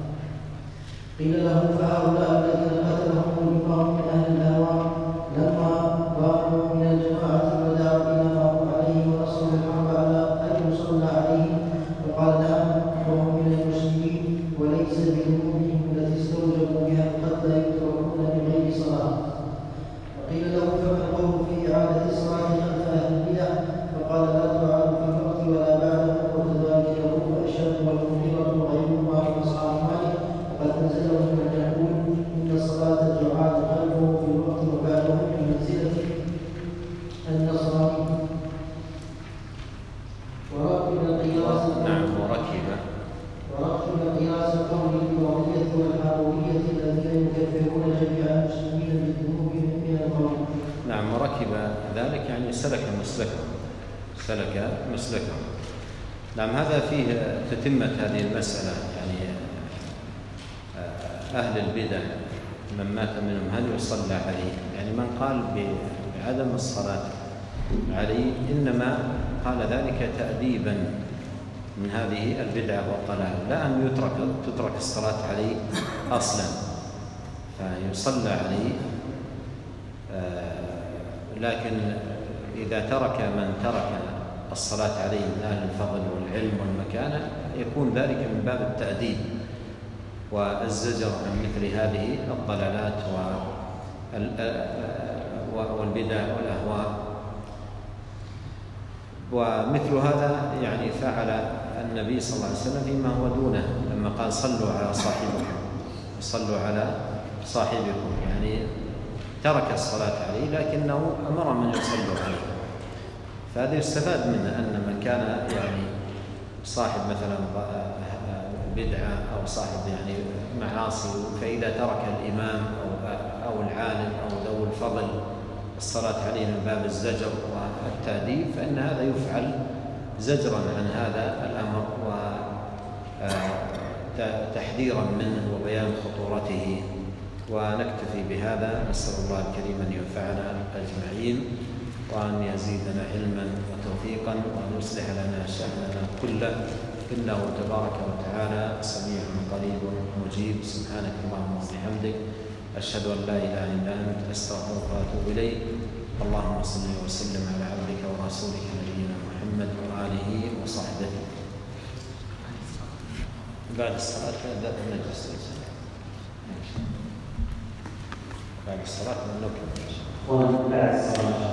قيل له: فهؤلاء الذين قتلهم الإمام من أهل الأهواء لما بانوا من الجماعة ودعوا إلى ما هم عليه ونصروا الحق على أن يصلى عليهم؟ فقال: نعم، وهم من المسلمين وليس بذنوبهم التي استوجبوا بها القتل يتركون بغير صلاة. فقيل له: فما القول في إعادة الصلاة خلف أهل البدع؟ فقال: لا تعاد في الوقت ولا بعده، وكذلك يقول الشاب والمنكرة وغيرهما في أصحاب مالك. قد أنزله من يقول: يعني سلك مسلكه. نعم، هذا فيه تتمة هذه المسألة. يعني أهل البدع من مات منهم هل يصلى عليه؟ يعني من قال بعدم الصلاة عليه إنما قال ذلك تأديبا من هذه البدعة والضلال، لا أن تترك الصلاة عليه أصلا، فيصلى عليه. لكن إذا ترك من ترك الصلاة عليه من أهل الفضل والعلم والمكانة يكون ذلك من باب التأديب والزجر عن مثل هذه الضلالات والبدع والأهواء. ومثل هذا يعني فعل النبي صلى الله عليه وسلم فيما هو دونه لما قال صلوا على صاحبكم، يعني ترك الصلاة عليه لكنه أمر من يصلوا عليه. فهذا يستفاد منه أن من كان يعني صاحب مثلا بدعة أو صاحب يعني معاصي، فإذا ترك الإمام أو العالم أو ذو الفضل الصلاة عليه من باب الزجر والتأديب، فإن هذا يفعل زجرا عن هذا الأمر وتحذيرا منه وبيان خطورته. ونكتفي بهذا، نسأل الله الكريم أن ينفعنا أجمعين وأن يزيدنا علما وتوفيقا وأن يصلح لنا شأننا كله، إنه تبارك وتعالى سميع قريب مجيب. سبحانك اللهم وبحمدك، أشهد أن لا إله إلا أنت، أستغفرك وأتوب إليك. اللهم صل وسلم على عبدك ورسولك نبينا محمد وآله وصحبه. بعد الصلاة نجلس بعد الصلاة نكمل.